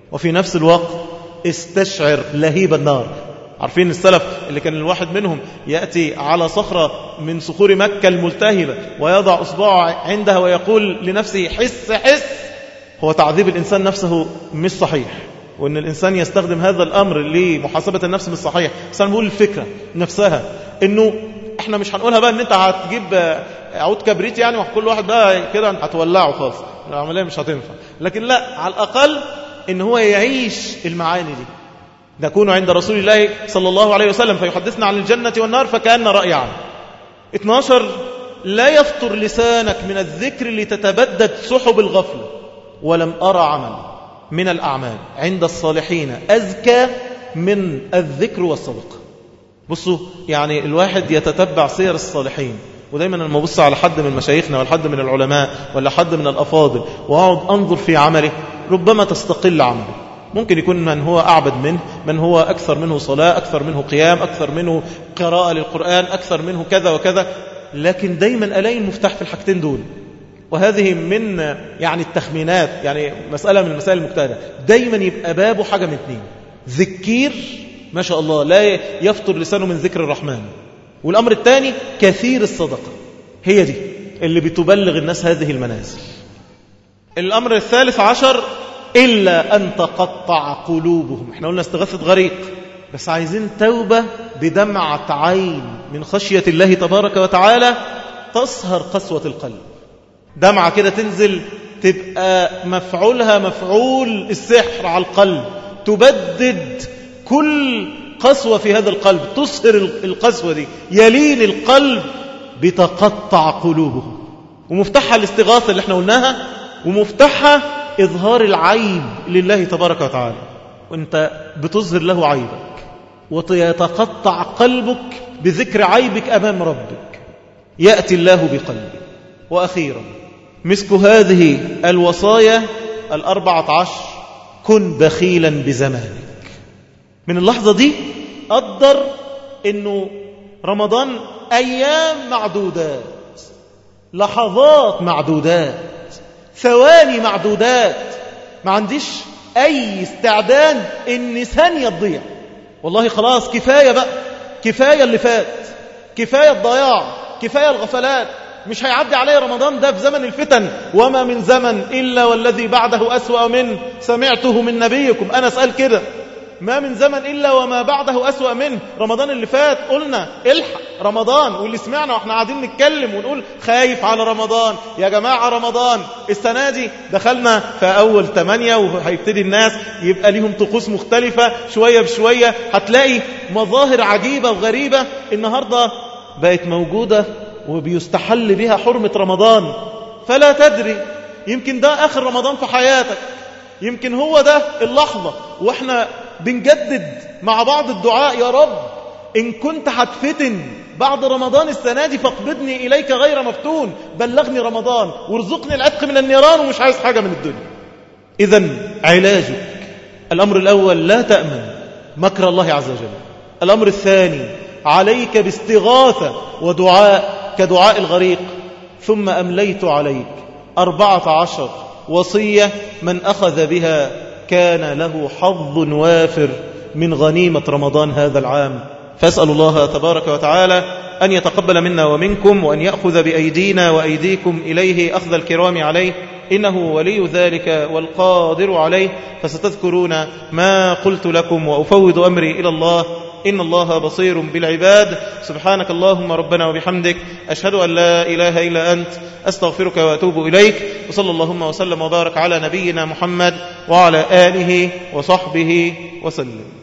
وفي نفس الوقت استشعر لهيب النار. عارفين السلف اللي كان الواحد منهم يأتي على صخرة من صخور مكة الملتهبة ويضع أصبعه عندها ويقول لنفسه حس حس. هو تعذيب الإنسان نفسه مش صحيح، وأن الإنسان يستخدم هذا الأمر لمحاسبة النفس مش صحيح. بس أنا بقول الفكرة نفسها أنه احنا مش هنقولها بقى ان انت هتجيب عود كبريت يعني وكل واحد بقى كده هتولعه خالص، العملية مش هتنفع. لكن لا، على الأقل ان هو يعيش المعاني دي. نكون عند رسول الله صلى الله عليه وسلم فيحدثنا عن الجنة والنار فكأن رأي عنه. اثناشر لا يفطر لسانك من الذكر لتتبدد سحب الغفلة. ولم أرى عمل من الأعمال عند الصالحين أزكى من الذكر والصدقة. بصوا، يعني الواحد يتتبع سير الصالحين، ودايما لما أبص على حد من مشايخنا ولا حد من العلماء ولا حد من الأفاضل وأقعد أنظر في عمله، ربما تستقل عمله. ممكن يكون من هو أعبد منه، من هو أكثر منه صلاة، أكثر منه قيام، أكثر منه قراءة للقرآن، أكثر منه كذا وكذا، لكن دايما ألاقي المفتاح في الحاجتين دول. وهذه من يعني التخمينات، يعني مسألة من المسائل المجتهدة. دايما يبقى بابه حاجة من اثنين: ذكير ما شاء الله لا يفطر لسانه من ذكر الرحمن، والأمر الثاني كثير الصدقة. هي دي اللي بتبلغ الناس هذه المنازل. الأمر الثالث عشر: إلا أن تقطع قلوبهم. احنا قلنا استغاثة غريق، بس عايزين توبة بدمعة عين من خشية الله تبارك وتعالى تصهر قسوة القلب. دمعة كده تنزل تبقى مفعولها مفعول السحر على القلب، تبدد كل قسوة في هذا القلب، تصهر القسوة دي، يلين القلب بتقطع قلوبهم. ومفتاحها الاستغاثة اللي احنا قلناها، ومفتاحها إظهار العيب لله تبارك وتعالى، وانت بتظهر له عيبك ويتقطع قلبك بذكر عيبك أمام ربك، يأتي الله بقلبك. وأخيرا مسك هذه الوصايا الأربعة عشر: كن بخيلا بزمانك. من اللحظة دي قدر أنه رمضان أيام معدودات، لحظات معدودات، ثواني معدودات. ما عنديش أي استعداد أن ثانية تضيع. والله خلاص، كفاية بقى، كفاية اللي فات، كفاية الضياع، كفاية الغفلات. مش هيعدي علي رمضان ده في زمن الفتن. وما من زمن إلا والذي بعده أسوأ منه، سمعته من نبيكم. أنا أسأل كده، ما من زمن إلا وما بعده أسوأ منه. رمضان اللي فات قلنا الحق رمضان، واللي سمعنا وإحنا قاعدين نتكلم ونقول خايف على رمضان يا جماعة. رمضان السنة دي دخلنا في أول ثمانية، وهيبتدي الناس يبقى ليهم طقوس مختلفة شوية بشوية. هتلاقي مظاهر عجيبة وغريبة النهاردة بقت موجودة وبيستحل بها حرمة رمضان. فلا تدري، يمكن ده آخر رمضان في حياتك، يمكن هو ده اللحظة. وإحنا بنجدد مع بعض الدعاء: يا رب إن كنت هتفتن بعد رمضان السنة دي فاقبضني إليك غير مفتون، بلغني رمضان وارزقني العتق من النيران، ومش عايز حاجة من الدنيا. إذن علاجك: الأمر الأول لا تأمن مكر الله عز وجل. الأمر الثاني عليك باستغاثة ودعاء كدعاء الغريق. ثم أمليت عليك أربعة عشر وصية من أخذ بها كان له حظ وافر من غنيمة رمضان هذا العام. فأسأل الله تبارك وتعالى أن يتقبل منا ومنكم، وأن يأخذ بأيدينا وأيديكم إليه أخذ الكرام عليه، إنه ولي ذلك والقادر عليه. فستذكرون ما قلت لكم، وأفوض أمري إلى الله، إن الله بصير بالعباد. سبحانك اللهم ربنا وبحمدك، أشهد أن لا إله إلا أنت، أستغفرك وأتوب إليك. وصلى اللهم وسلم وبارك على نبينا محمد وعلى آله وصحبه وسلم.